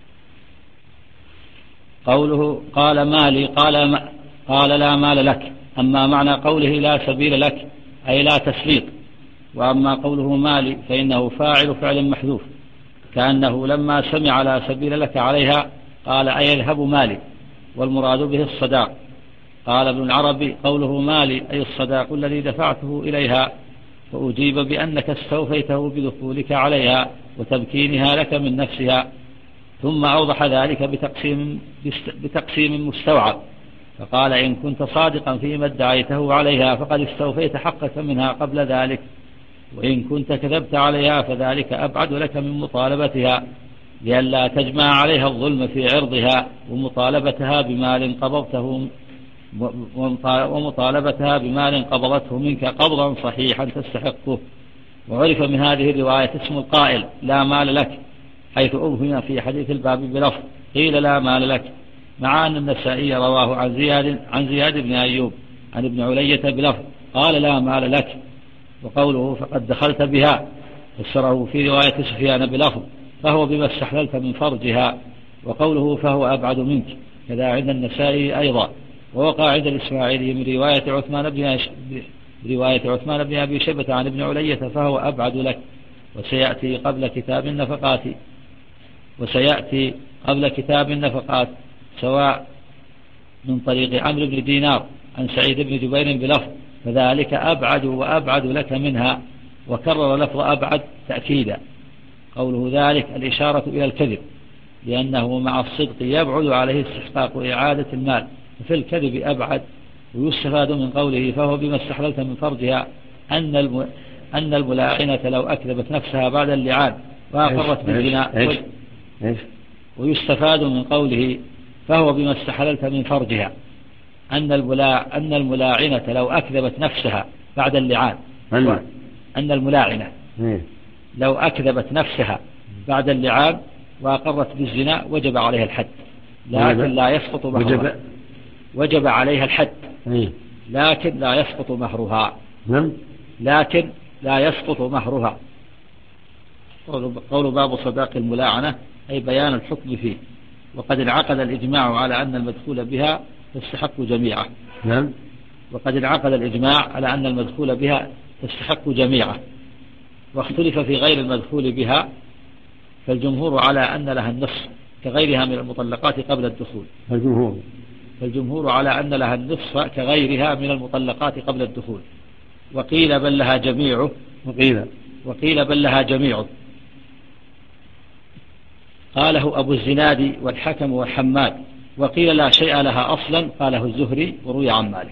S2: قوله قال مالي قال لا مال لك، أما معنى قوله لا سبيل لك أي لا تسليط، وأما قوله مالي فإنه فاعل فعل محذوف، كأنه لما سمع لا سبيل لك عليها قال أي يذهب مالي، والمراد به الصداق. قال ابن العربي قوله مالي أي الصداق الذي دفعته إليها، فأجيب بأنك استوفيته بدخولك عليها وتمكينها لك من نفسها، ثم أوضح ذلك بتقسيم مستوعب، فقال إن كنت صادقا فيما ادعيته عليها فقد استوفيت حقك منها قبل ذلك، وإن كنت كذبت عليها فذلك أبعد لك من مطالبتها، لئلا تجمع عليها الظلم في عرضها ومطالبتها بمال قبضته منك قبضا صحيحا تستحقه. وعرف من هذه الرواية اسم القائل لا مال لك، حيث أبهم في حديث الباب بلفظ قيل لا مال لك، مع أن النسائي رواه عن زياد بن أيوب عن ابن علية بلفظ قال لا مال لك. وقوله فقد دخلت بها فسره في رواية سفيان بلفظ فهو بما استحللت من فرجها، وقوله فهو أبعد منك كذا عند النسائي أيضا، ووقع عند الإسماعيلي من رواية عثمان بن أبي شيبة عن ابن علية فهو أبعد لك. وسيأتي قبل كتاب النفقات سواء من طريق عمرو بن دينار عن سعيد بن جبير بلفظ فذلك أبعد وأبعد لك منها، وكرر لفظ أبعد تأكيدا. قوله ذلك الإشارة إلى الكذب، لأنه مع الصدق يبعد عليه استحقاق إعادة المال، وفي الكذب أبعد. ويستفاد من قوله فهو بما استحللت من فرجها أن الملاعنة لو أكذبت نفسها بعد اللعان وأقرت بالزنا. ويستفاد من قوله فهو بما استحللت من فرجها أن الملاعنة لو أكذبت نفسها بعد اللعان، أن الملاعنة لو أكذبت نفسها بعد اللعان وأقرت بالزنا وجب عليها الحد، لكن لا يسقط مهرها. وجب عليها الحد لكن لا يسقط مهرها. لكن لا يسقط مهرها. قول باب صداق الملاعنة أي بيان الحكم فيه، وقد انعقد الإجماع على أن المدخول بها تستحق جميعه. وقد انعقد الإجماع على أن المدخول بها تستحق جميعه. واختلف في غير المدخول بها، فالجمهور على أن لها النصف كغيرها من المطلقات قبل الدخول. فالجمهور على أن لها النصف كغيرها من المطلقات قبل الدخول. وقيل بل لها جميعه. وقيل بل لها جميعه. قاله أبو الزناد والحكم وحماد. وقيل لا شيء لها أصلا، قاله الزهري وروي عن مالك.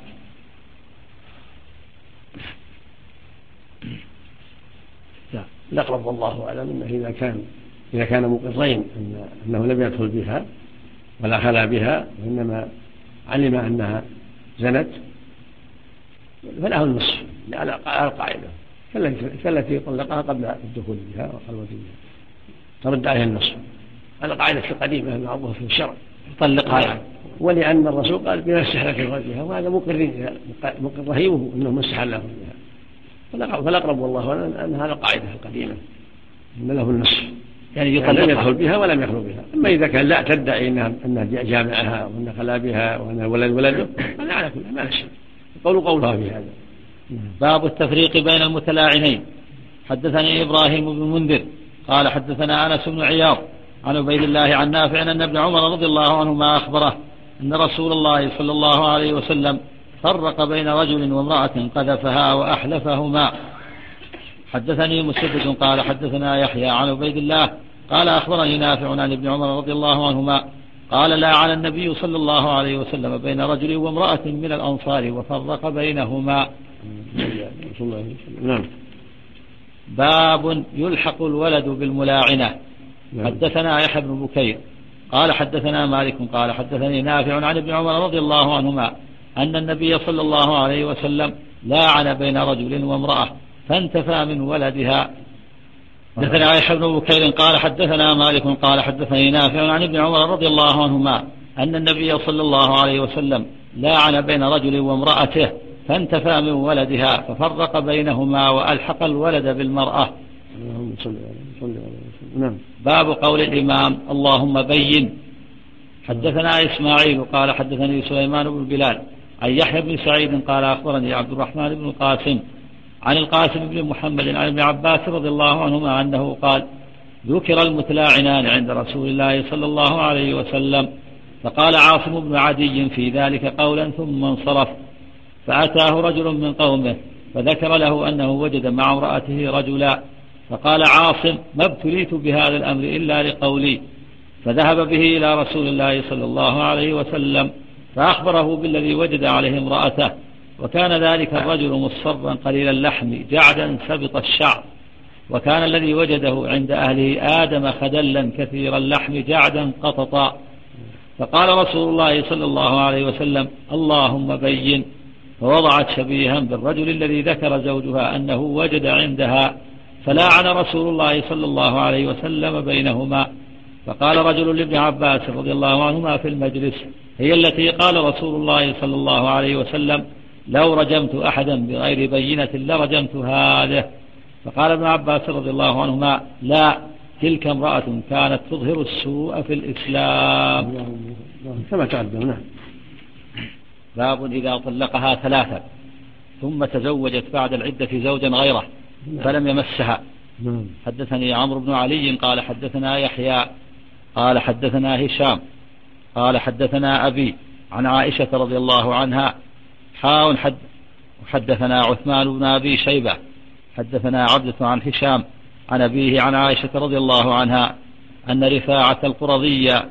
S3: الأقرب والله أعلم أنه إذا كان مقرين أنه لم يدخل بها ولا خلا بها، وإنما علم أنها زنت، فله النصف على القاعدة كالتي طلقها قبل الدخول بها وخلوة بها، ترد عليها النصف على القاعدة القديمة المعروفة في الشرع، طلقها يعني. ولأن الرسول قال بما استحل في فرجها، وهذا مقرين رهيبه أنه ما استحل له بها. فالأقرب والله أن هذا القاعدة القديمة أن له النصف، يعني لم يدخل بها ولم يخلو بها. أما إذا كان لا تدعي أنها جامعها وأن خلا بها وأن ولده، هذا على كل ما نشأ قولها في هذا.
S2: باب التفريق بين المتلاعنين. حدثني إبراهيم بن منذر قال حدثنا أنس بن عياض عن عبيد الله عن نافع أن ابن عمر رضي الله عنهما أخبره أن رسول الله صلى الله عليه وسلم فرق بين رجل وامرأة قذفها وأحلفهما. حدثني مسدد قال حدثنا يحيى عن عبيد الله قال أخبرني نافع عن ابن عمر رضي الله عنهما قال لا على النبي صلى الله عليه وسلم بين رجل وامرأة من الأنصار وفرق بينهما. باب يلحق الولد بالملاعنة. حدثنا يحيى بن بكير قال حدثنا مالك قال حدثني نافع عن ابن عمر رضي الله عنهما أن النبي صلى الله عليه وسلم لاعن بين رجل وامرأة فانتفى من ولدها. حدثنا يحيى بن بكير قال حدثنا مالك قال حدثني نافع عن ابن عمر رضي الله عنهما أن النبي صلى الله عليه وسلم لاعن بين رجل وامرأته فانتفى من ولدها ففرق بينهما وألحق الولد بالمرأة. باب قول الإمام اللهم بين. حدثنا إسماعيل قال حدثني سليمان بن بلال عن يحيى بن سعيد قال أخبرني عبد الرحمن بن القاسم عن القاسم بن محمد عن ابن عباس رضي الله عنهما أنه قال ذكر المتلاعنان عند رسول الله صلى الله عليه وسلم فقال عاصم بن عدي في ذلك قولا ثم انصرف فأتاه رجل من قومه فذكر له أنه وجد مع امرأته رجلا فقال عاصم ما ابتليت بهذا الأمر إلا لقولي فذهب به إلى رسول الله صلى الله عليه وسلم فأخبره بالذي وجد عليه امرأته وكان ذلك الرجل مصفرا قليل اللحم جعدا سبط الشعر وكان الذي وجده عند أهله آدم خدلا كثير اللحم جعدا قططا فقال رسول الله صلى الله عليه وسلم اللهم بين فوضعت شبيها بالرجل الذي ذكر زوجها أنه وجد عندها فلاعن رسول الله صلى الله عليه وسلم بينهما فقال رجل لابن عباس رضي الله عنهما في المجلس هي التي قال رسول الله صلى الله عليه وسلم لو رجمت أحدا بغير بينة لرجمت هذه فقال ابن عباس رضي الله عنهما لا تلك امرأة كانت تظهر السوء في الإسلام
S3: كما تقدم. نعم.
S2: باب إذا طلقها ثلاثا ثم تزوجت بعد العدة زوجا غيره فلم يمسها. حدثني عمرو بن علي قال حدثنا يحيى قال حدثنا هشام قال حدثنا أبي عن عائشة رضي الله عنها حدثنا عثمان بن أبي شيبة حدثنا عبدة عن هشام عن أبيه عن عائشة رضي الله عنها أن رفاعة القرظية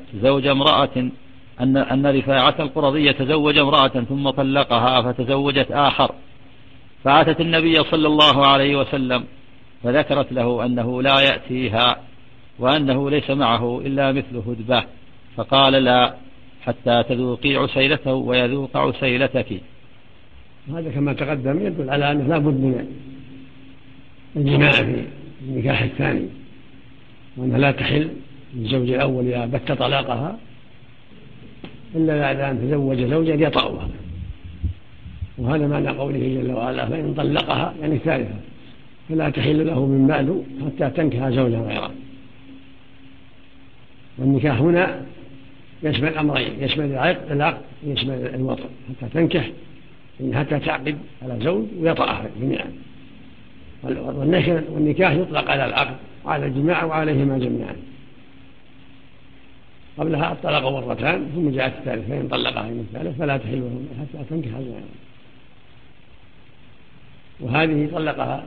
S2: تزوج امرأة ثم طلقها فتزوجت آخر فأتت النبي صلى الله عليه وسلم فذكرت له أنه لا يأتيها وأنه ليس معه إلا مثل هدبة فقال لا حتى تذوقي عسيلته ويذوق عسيلتك.
S3: هذا كما تقدم يدل على أنه لا بد من الجماع في النكاح الثاني وأنها لا تحل للزوج الأول إذا بت طلاقها إلا بعد أن تزوج زوجا يطأها وهذا معنى قوله جل وعلا فإن طلقها يعني ثالثة فلا تحل له من بعد حتى تنكح زوجا غيره. والنكاح هنا يشمل أمرين يشمل العقد يشمل الوطء حتى تنكح حتى تعقد على زوج ويطأها جميعا. والنكاح يطلق على العقد وعلى الجماع وعليهما جميعا. قبلها الطلاق مرتان ثم جاءت الثالث فإن طلقها من الثالث فلا تحل له حتى تنكح زوجا. وهذه طلقها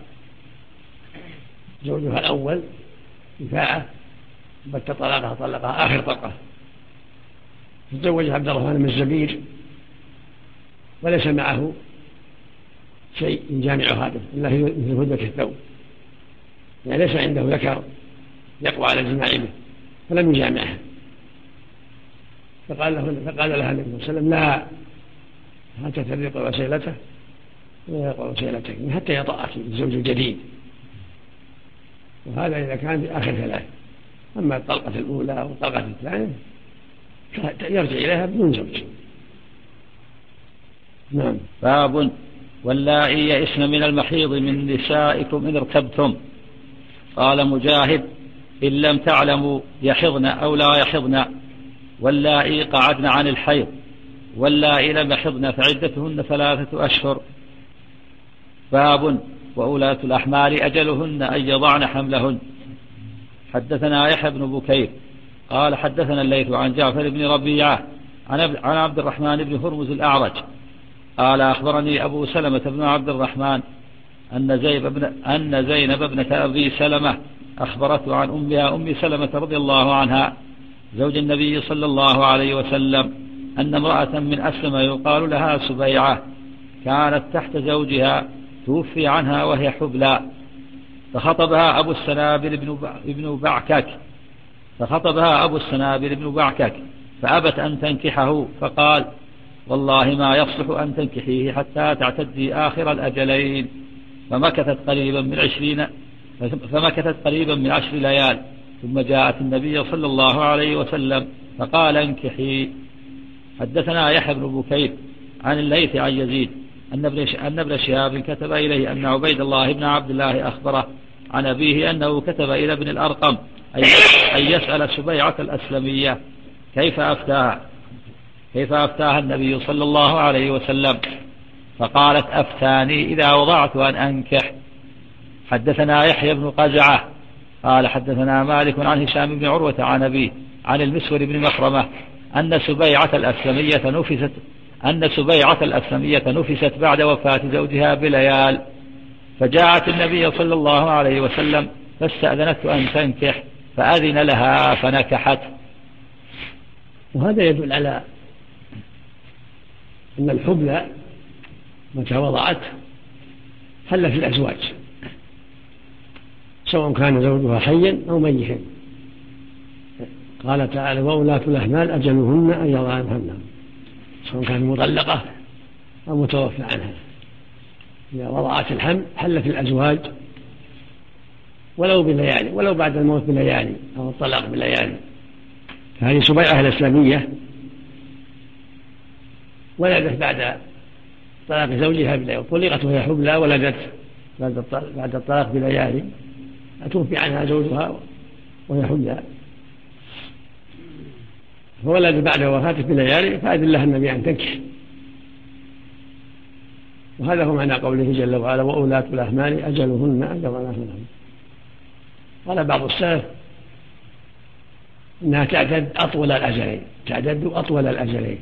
S3: زوجها الأول رفاعة بت طلقها آخر طلقة تزوج عبد الرحمن بن الزبير وليس معه شيء يجامع هذا إلا مثل هدبة الثوب يعني ليس عنده ذكر يقوى على الجماع به فلم يجامعها فقال لها النبي صلى الله عليه وسلم لا حتى تذوق عسيلته ويذوق عسيلتك حتى يطأك الزوج الجديد. وهذا إذا كان في آخر ثلاث. أما الطلقة الأولى والطلقة الثانية يرجع إليها بدون زوج. نعم.
S2: باب واللائي يئسن من المحيض من نسائكم إن ارتبتم. قال مجاهد إن لم تعلموا يحضن أو لا يحضن واللائي قعدن عن الحيض واللائي لم يحضن فعدتهن 3 أشهر. باب وأولاة الأحمال أجلهن أن يضعن حملهن. حدثنا يحيى بن بكير قال حدثنا الليث عن جعفر بن ربيعة عن عبد الرحمن بن هرمز الأعرج قال أخبرني أبو سلمة بن عبد الرحمن أن زينب ابنة أبي سلمة أخبرته عن أمها أم سلمة رضي الله عنها زوج النبي صلى الله عليه وسلم أن امرأة من أسلم يقال لها سبيعة كانت تحت زوجها توفي عنها وهي حبلى فخطبها أبو السنابل بن بعكك فأبت أن تنكحه فقال والله ما يصلح أن تنكحيه حتى تعتدي آخر الأجلين فمكثت قريبا من 10 ليال ثم جاءت النبي صلى الله عليه وسلم فقال انكحي. حدثنا يحيى بن بكير عن الليث عن يزيد أن ابن شهاب كتب إليه أن عبيد الله بن عبد الله أخبره عن أبيه أنه كتب إلى ابن الأرقم أن يسأل سبيعة الأسلمية كيف أفتاها كيف أفتاها النبي صلى الله عليه وسلم؟ فقالت أفتاني إذا وضعت أن أنكح. حدثنا يحيى بن قزعة قال حدثنا مالك عن هشام بن عروة عن أبيه عن المسور بن مخرمة أن سبيعة الأسلمية نفست بعد وفاة زوجها بليال، فجاءت النبي صلى الله عليه وسلم فاستأذنت أن تنكح فأذن لها فنكحت.
S3: وهذا يدل على أن الحبلى متى وضعت حل في الأزواج سواء كان زوجها حيا أو ميتا. قال تعالى وأولاة الأحمال أجلهن أن يضعن حملهن، سواء كانت مطلقة أو متوفى عنها. إذا وضعت الحمل حل في الأزواج ولو بليالي، ولو بعد الموت بليالي أو الطلاق بليالي. هذه سبيعة الإسلامية ولدت بعد طلاق زوجها بليالي، طلقت وهي حبلى ولدت بعد الطلاق بليالي، أتوفي عنها زوجها وهي حبلى فولد بعد وفاته بليالي فأذن لها النبي أن تنكح. وهذا هو معنى قوله جل وعلا وأولاة الأحمال أجلهن أن يضعن حملهن. قال بعض السلف إنها تعتد أطول الأجلين،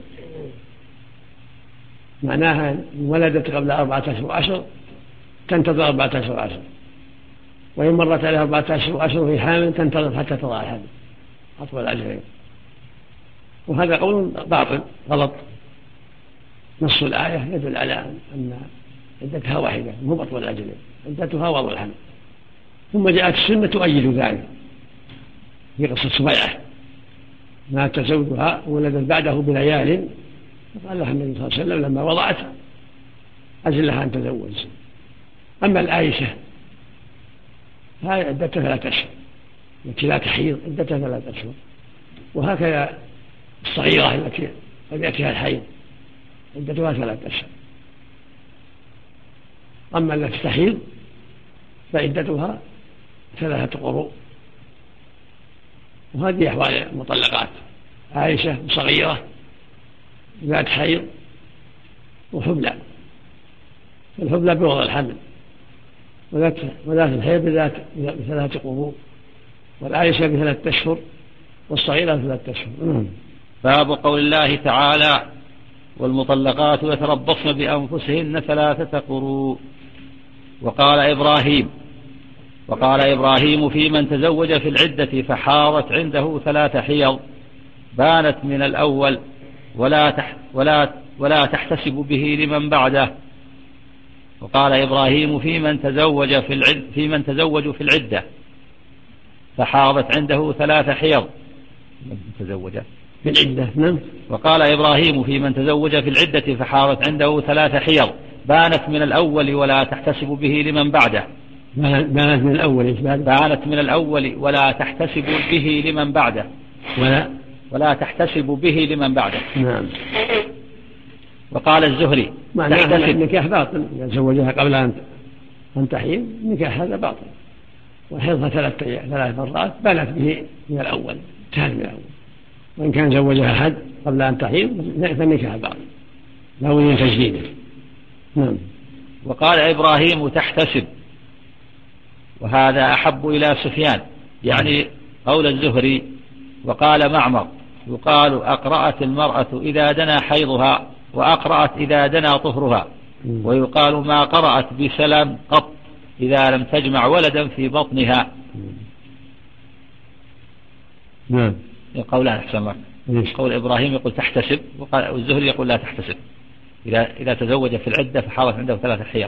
S3: معناها إن ولدت قبل 4 أشهر وعشر تنتظر 4 أشهر وعشر، وإن مرت عليها 4 أشهر وعشر وهي حامل تنتظر حتى تضع الحمل، أطول الأجلين. وهذا قول باطل غلط، نص الآية يدل على أن عدتها واحدة مو أطول الأجلين، عدتها وضع الحمل. ثم جاءت السنة تؤيد ذلك في قصة سبيعة مات زوجها وولدت بعده بليال، فقال لها النبي صلى الله عليه وسلم لما وضعت أجل لها أن تزوج. أما العائشة هاي عدتها 3 أشهر التي لا تحيض، عدتها 3 أشهر، وهكذا الصغيرة التي قد يأتيها الحيض عدتها 3 أشهر. أما التي تحيض فعدتها 3 قروء. وهذه أحوال المطلقات، عائشة صغيرة ذات حيض وحبلى، الحبلى بوضع الحمل، وذات الحيض ب3 قروء، والعائشة ب3 أشهر والصغيرة ب3 أشهر.
S2: باب قول الله تعالى والمطلقات يتربصن بأنفسهن 3 قروء. وقال إبراهيم في من تزوج في العدة فحارت عنده 3 حيض بانت من الأول ولا تحتسب به لمن بعده. وقال إبراهيم في من تزوج في العدة فحارت عنده 3 حيض تزوج
S3: في العدة. نعم.
S2: وقال إبراهيم في من تزوج في العدة فحارت عنده 3 حيض بانت من الأول ولا تحتسب به لمن بعده.
S3: بانت من الأول ولا تحتسب به لمن بعده. ولا تحتسب به لمن بعده. نعم.
S2: وقال الزهري
S3: معناه النكاح باطل، إذا زوجها قبل أن تحيض النكاح هذا باطل، وحيضها 3 مرات بانت به من الأول، انتهت من الأول. وإن كان زوجها حد قبل أن تحيض فالنكاح باطل لا بد تجديده. نعم.
S2: وقال إبراهيم تحتسب، وهذا أحب إلى سفيان يعني قول الزهري. وقال معمر يقال أقرأت المرأة إذا دنا حيضها وأقرأت إذا دنا طهرها، ويقال ما قرأت بسلام قط إذا لم تجمع ولدا في بطنها.
S3: نعم.
S2: قولان أحسن الله، قول إبراهيم يقول تحتسب، والزهري يقول لا تحتسب إذا تزوج في العدة فحارت عنده 3 حيض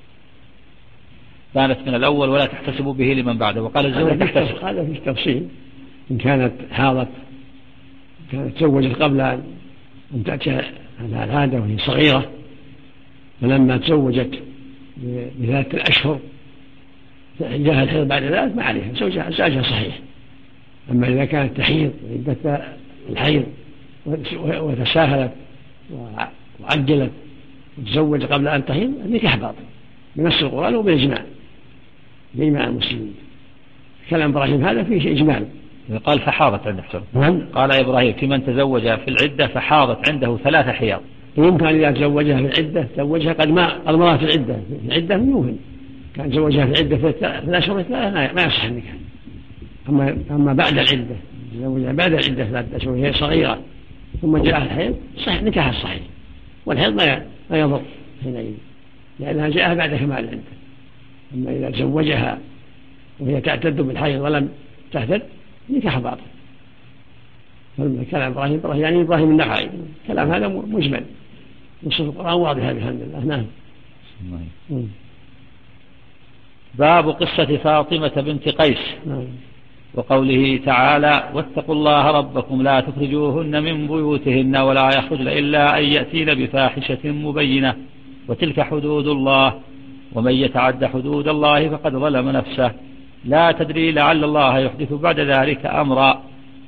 S2: بانت من الأول ولا تحتسب به لمن بعده. وقال الزهري تحتسب.
S3: هذا في التفصيل، إن كانت حاضت كانت تزوجت قبل أن تأتي العادة وهي صغيرة، فلما تزوجت ب3 أشهر جاءها الحيض بعد ذلك ما عليها، زوجها صحيح. أما إذا كانت تحيض عدة الحيض وتساهلت وعجلت وتزوج قبل أن تحيض النكاح باطل بنص القرآن وبالإجماع المسلمين. كلام إبراهيم هذا فيه إجمال
S2: قال فحاضت عنده قال إبراهيم في من تزوج في العدة فحاضت عنده 3 حياض.
S3: يمكن إذا تزوجها في العدة تزوجها قد ما المرأة في العدة يوهن كان زوجها في العدة في 3 أشهر ما يصح النكاح. أما بعد العدة تزوجها بعد العدة 3 أشهر وهي صغيرة ثم جاء الحيض صح نكاح الصحيح، والحيض ما يضر حينئذ لأنها جاءها بعد كمال العدة. أما إذا تزوجها وهي تعتد بالحيض ولم تهتد نكاح باطل. كلام إبراهيم يعني إبراهيم النخعي كلام هذا مجمل نصوص القرآن واضحة بحمد الله. نعم.
S2: باب قصة فاطمة بنت قيس. وقوله تعالى واتقوا الله ربكم لا تخرجوهن من بيوتهن ولا يخرجن إلا أن يأتين بفاحشة مبينة وتلك حدود الله ومن يتعد حدود الله فقد ظلم نفسه لا تدري لعل الله يحدث بعد ذلك أمرا.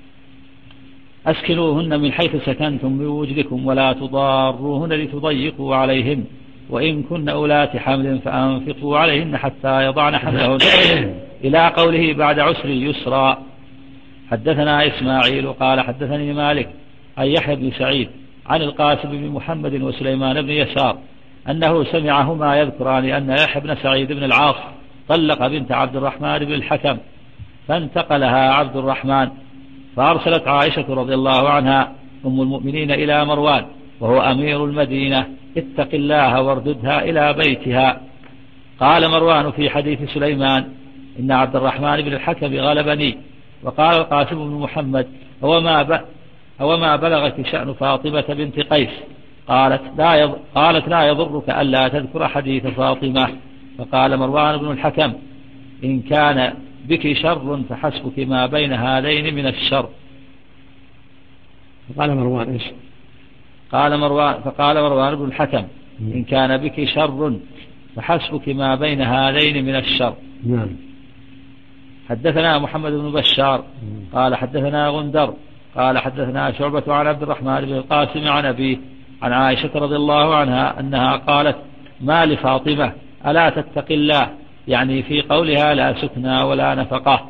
S2: أسكنوهن من حيث سكنتم من وجدكم ولا تضاروهن لتضيقوا عليهن وإن كن أولات حمل فأنفقوا عليهن حتى يضعن حملهن إلى قوله بعد عسر يسرا. حدثنا إسماعيل قال حدثني مالك عن يحيى بن سعيد عن القاسم بن محمد وسليمان بن يسار أنه سمعهما يذكران أن يحيى بن سعيد بن العاص طلق بنت عبد الرحمن بن الحكم فانتقلها عبد الرحمن فأرسلت عائشة رضي الله عنها أم المؤمنين إلى مروان وهو أمير المدينة اتق الله وارددها إلى بيتها. قال مروان في حديث سليمان إن عبد الرحمن بن الحكم غلبني. وقال القاسم بن محمد هو ما بلغك شأن فاطمة بنت قيس؟ قالت لا يضرك ألا تذكر حديث فاطمة. فقال مروان بن الحكم إن كان بك شر فحسبك ما بين هذين من الشر.
S3: فقال
S2: مروان بن الحكم إن كان بك شر فحسبك ما بين هذين من الشر.
S3: نعم.
S2: حدثنا محمد بن بشار قال حدثنا غندر قال حدثنا شعبة عن عبد الرحمن بن القاسم عن أبيه عن عائشة رضي الله عنها أنها قالت ما لفاطمة ألا تتق الله يعني في قولها لا سكنى ولا نفقة.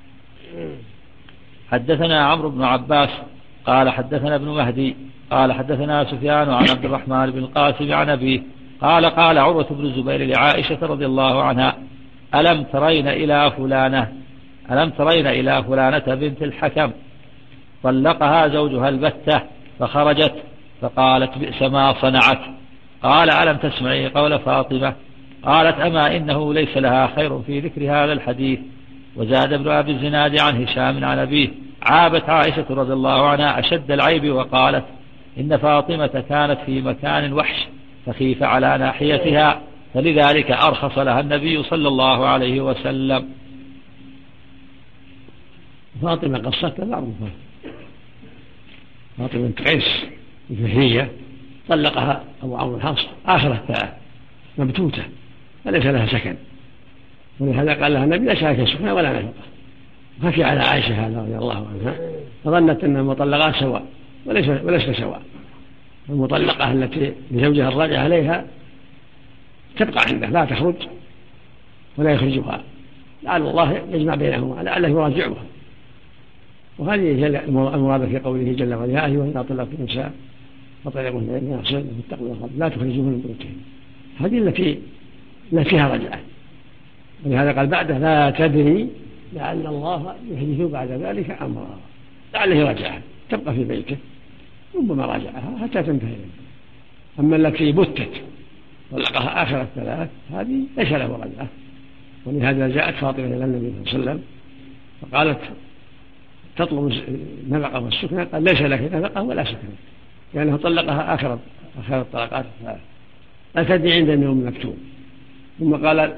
S2: حدثنا عمرو بن عباس قال حدثنا ابن مهدي قال حدثنا سفيان عن عبد الرحمن بن القاسم عن أبيه قال عروة بن الزبير لعائشة رضي الله عنها ألم ترين إلى فلانة بنت الحكم طلقها زوجها البتة فخرجت فقالت بئس ما صنعت. قال ألم تسمعي قول فاطمة؟ قالت أما إنه ليس لها خير في ذكر هذا الحديث. وزاد ابن أبي الزناد عن هشام عن أبيه عابت عائشة رضي الله عنها أشد العيب وقالت إن فاطمة كانت في مكان وحش فخيف على ناحيتها فلذلك أرخص لها النبي صلى الله عليه وسلم.
S3: فاطمة قصتها معروفة. فاطمة بنت قيس الفهرية طلقها أبو عمرو الحص آخر الثلاث مبتوتة فليس لها سكن ولهذا قال لها النبي ليس لك سكنى ولا نفقة. خفي على عائشة هذا رضي الله عنها فظنت أن المطلقات سواء وليس سواء. المطلقة التي لزوجها الراجع عليها تبقى عنده لا تخرج ولا يخرجها لعل الله يجمع بينهما لعله يراجعها. وهذه المراد في قوله جل وعلا يا أيها إذا طلقتم النساء فطلقوهن إن أحسن واتقوا الله لا تخرجوهن من بيوتهن. هذه التي فيها رجعة ولهذا قال بعده لا تدري لعل الله يحدث بعد ذلك أمرا لعله يراجعها تبقى في بيته ربما راجعها حتى تنتهي. أما التي بتت طلقها آخر الثلاث هذه ليس له رجعة. ولهذا جاءت فاطمة إلى النبي صلى الله عليه وسلم فقالت تطلب النفقة والسكنى قال ليس لك نفقة ولا سكنى لأنه طلقها آخر الطلقات الثلاث لا تدري عند النوم مكتوب. ثم قال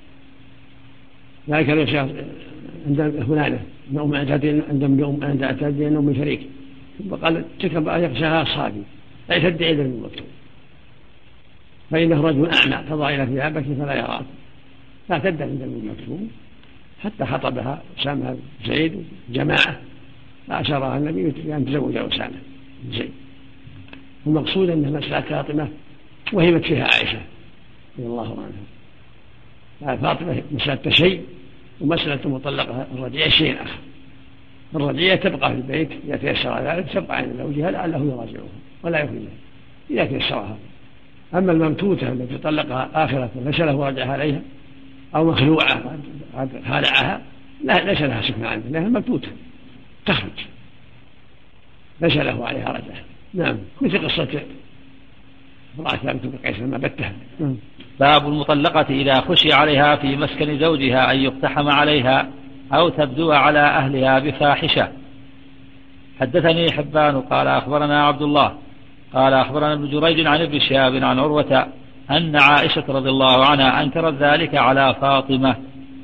S3: ذلك ليس عند فلانة نوم اعتدي نوم شريك. ثم قال تكب يغشاها أصحابي لا تدري عند النوم مكتوب فإنه رجل أعمى تضع إلى ثيابك فلا يراك لا تدري عند النوم مكتوب حتى خطبها أسامة بن زيد جماعة فأشارها النبي بأن تزوج أسامة بن زيد. والمقصود أن مسألة فاطمة وهمت فيها عائشة رضي الله عنها. فاطمة مسألة شيء ومسألة مطلقة الرجيع شيء آخر. الرجعية تبقى في البيت إذا تيسر ذلك، تبقى عند زوجها لعله يراجعها ولا يخرجها إذا تيسرها. أما الممتوتة التي طلقها آخرة ليس له رجعها عليها أو مخلوعة قد خالعها ليس لها سكن عنده لأنها ممتوتة تخرج ليس له عليها رجعها. نعم، مثل قصة امرأة ثابت بن قيس لما بتها.
S2: باب المطلقة إذا خشي عليها في مسكن زوجها أن يقتحم عليها أو تبدو على أهلها بفاحشة. حدثني حبان قال أخبرنا عبد الله قال أخبرنا ابن جريج عن ابن شهاب عن عروة أن عائشة رضي الله عنها أنكرت ذلك على فاطمة.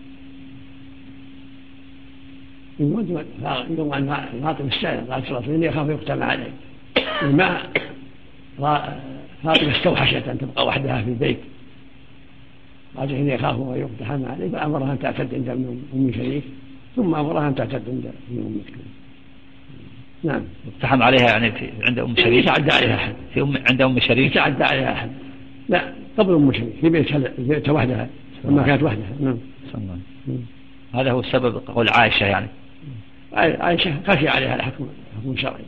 S3: يقول أن فاطمة السائلة قالت صلى الله عليه وسلم يخاف يقتحم عليه، ما فاطمة استوحشت أن تبقى وحدها في البيت، قالت إني أخاف أن يقتحم عليه فأمرها أن تعتد عند أم شريك ثم أمرها أن تعتد عند أم مسكين. نعم،
S2: اقتحم عليها يعني عند أم شريك
S3: يتعدى عليها أحد
S2: عند أم شريك
S3: يتعدى عليها أحد، لا قبل أم شريك في بيتها وحدها لما كانت وحدها. نعم،
S2: هذا هو السبب قول عائشة يعني
S3: عائشة خشي عليها الحكم شرعي.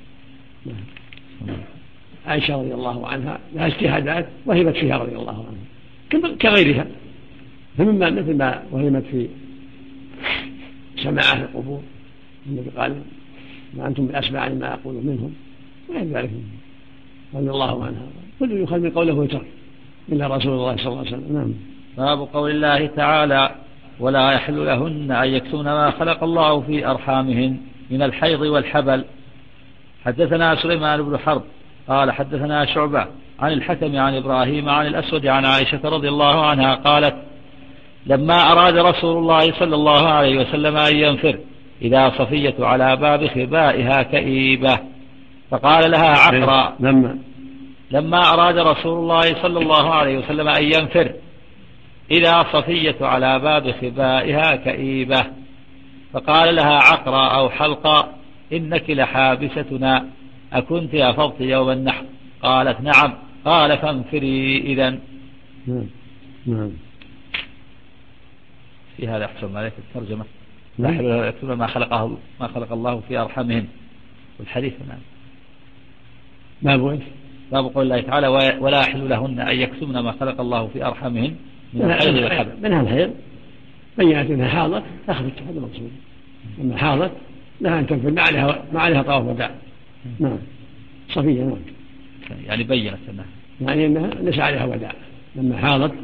S3: عائشة رضي الله عنها لها اجتهادات وهبت فيها رضي الله عنها كغيرها، فمما مثل ما وهمت في سماعة القبور النبي قال ما أنتم بأسمع ما أقول منهم وغير ذلك رضي الله عنها، كل يخل من قوله وترك إلا رسول الله صلى الله عليه وسلم. نعم.
S2: باب قول الله تعالى ولا يحل لهن أن يكتمن ما خلق الله في أرحامهن من الحيض والحبل. حدثنا سليمان بن حرب قال حدثنا شعبة عن الحكم عن إبراهيم عن الأسود عن عائشة رضي الله عنها قالت لما أراد رسول الله صلى الله عليه وسلم أن ينفر إذا صفية على باب خبائها كئيبة فقال لها عقرا. لما أراد رسول الله صلى الله عليه وسلم أن ينفر إذا صفية على باب خبائها كئيبة فقال لها عقرا أو حلقا إنك لحابستنا أكنت أفضت يوم النحر؟ قالت نعم. قال فانفري إذن. في هذا أحسن عليك الترجمة لا يحل لهن يكتمن ما خلق الله في أرحامهن والحديث.
S3: نعم.
S2: باب قول الله تعالى ولا يحل لهن أن يكتمن ما خلق الله في أرحامهن من الحيض والحبل.
S3: منها الحيض بينت انها حاضت تخرج، هذا المقصود. لما حاضت لها ان تنفر ما عليها طواف وداع. نعم، صفية. نعم،
S2: يعني بينت
S3: انها ليس عليها وداع، لما حاضت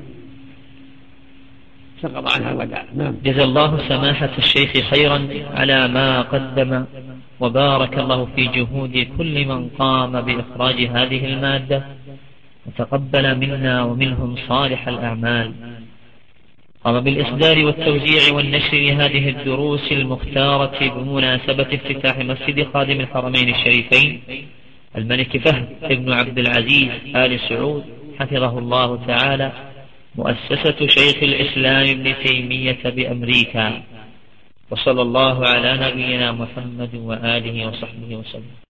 S3: سقط عنها الوداع. نعم.
S1: جزا الله سماحة الشيخ خيرا على ما قدم، وبارك الله في جهود كل من قام بإخراج هذه المادة، وتقبل منا ومنهم صالح الأعمال. قام بالإصدار والتوزيع والنشر لهذه الدروس المختارة بمناسبة افتتاح مسجد خادم الحرمين الشريفين الملك فهد بن عبد العزيز آل سعود حفظه الله تعالى، مؤسسة شيخ الإسلام ابن تيمية بأمريكا. وصلى الله على نبينا محمد وآله وصحبه وسلم.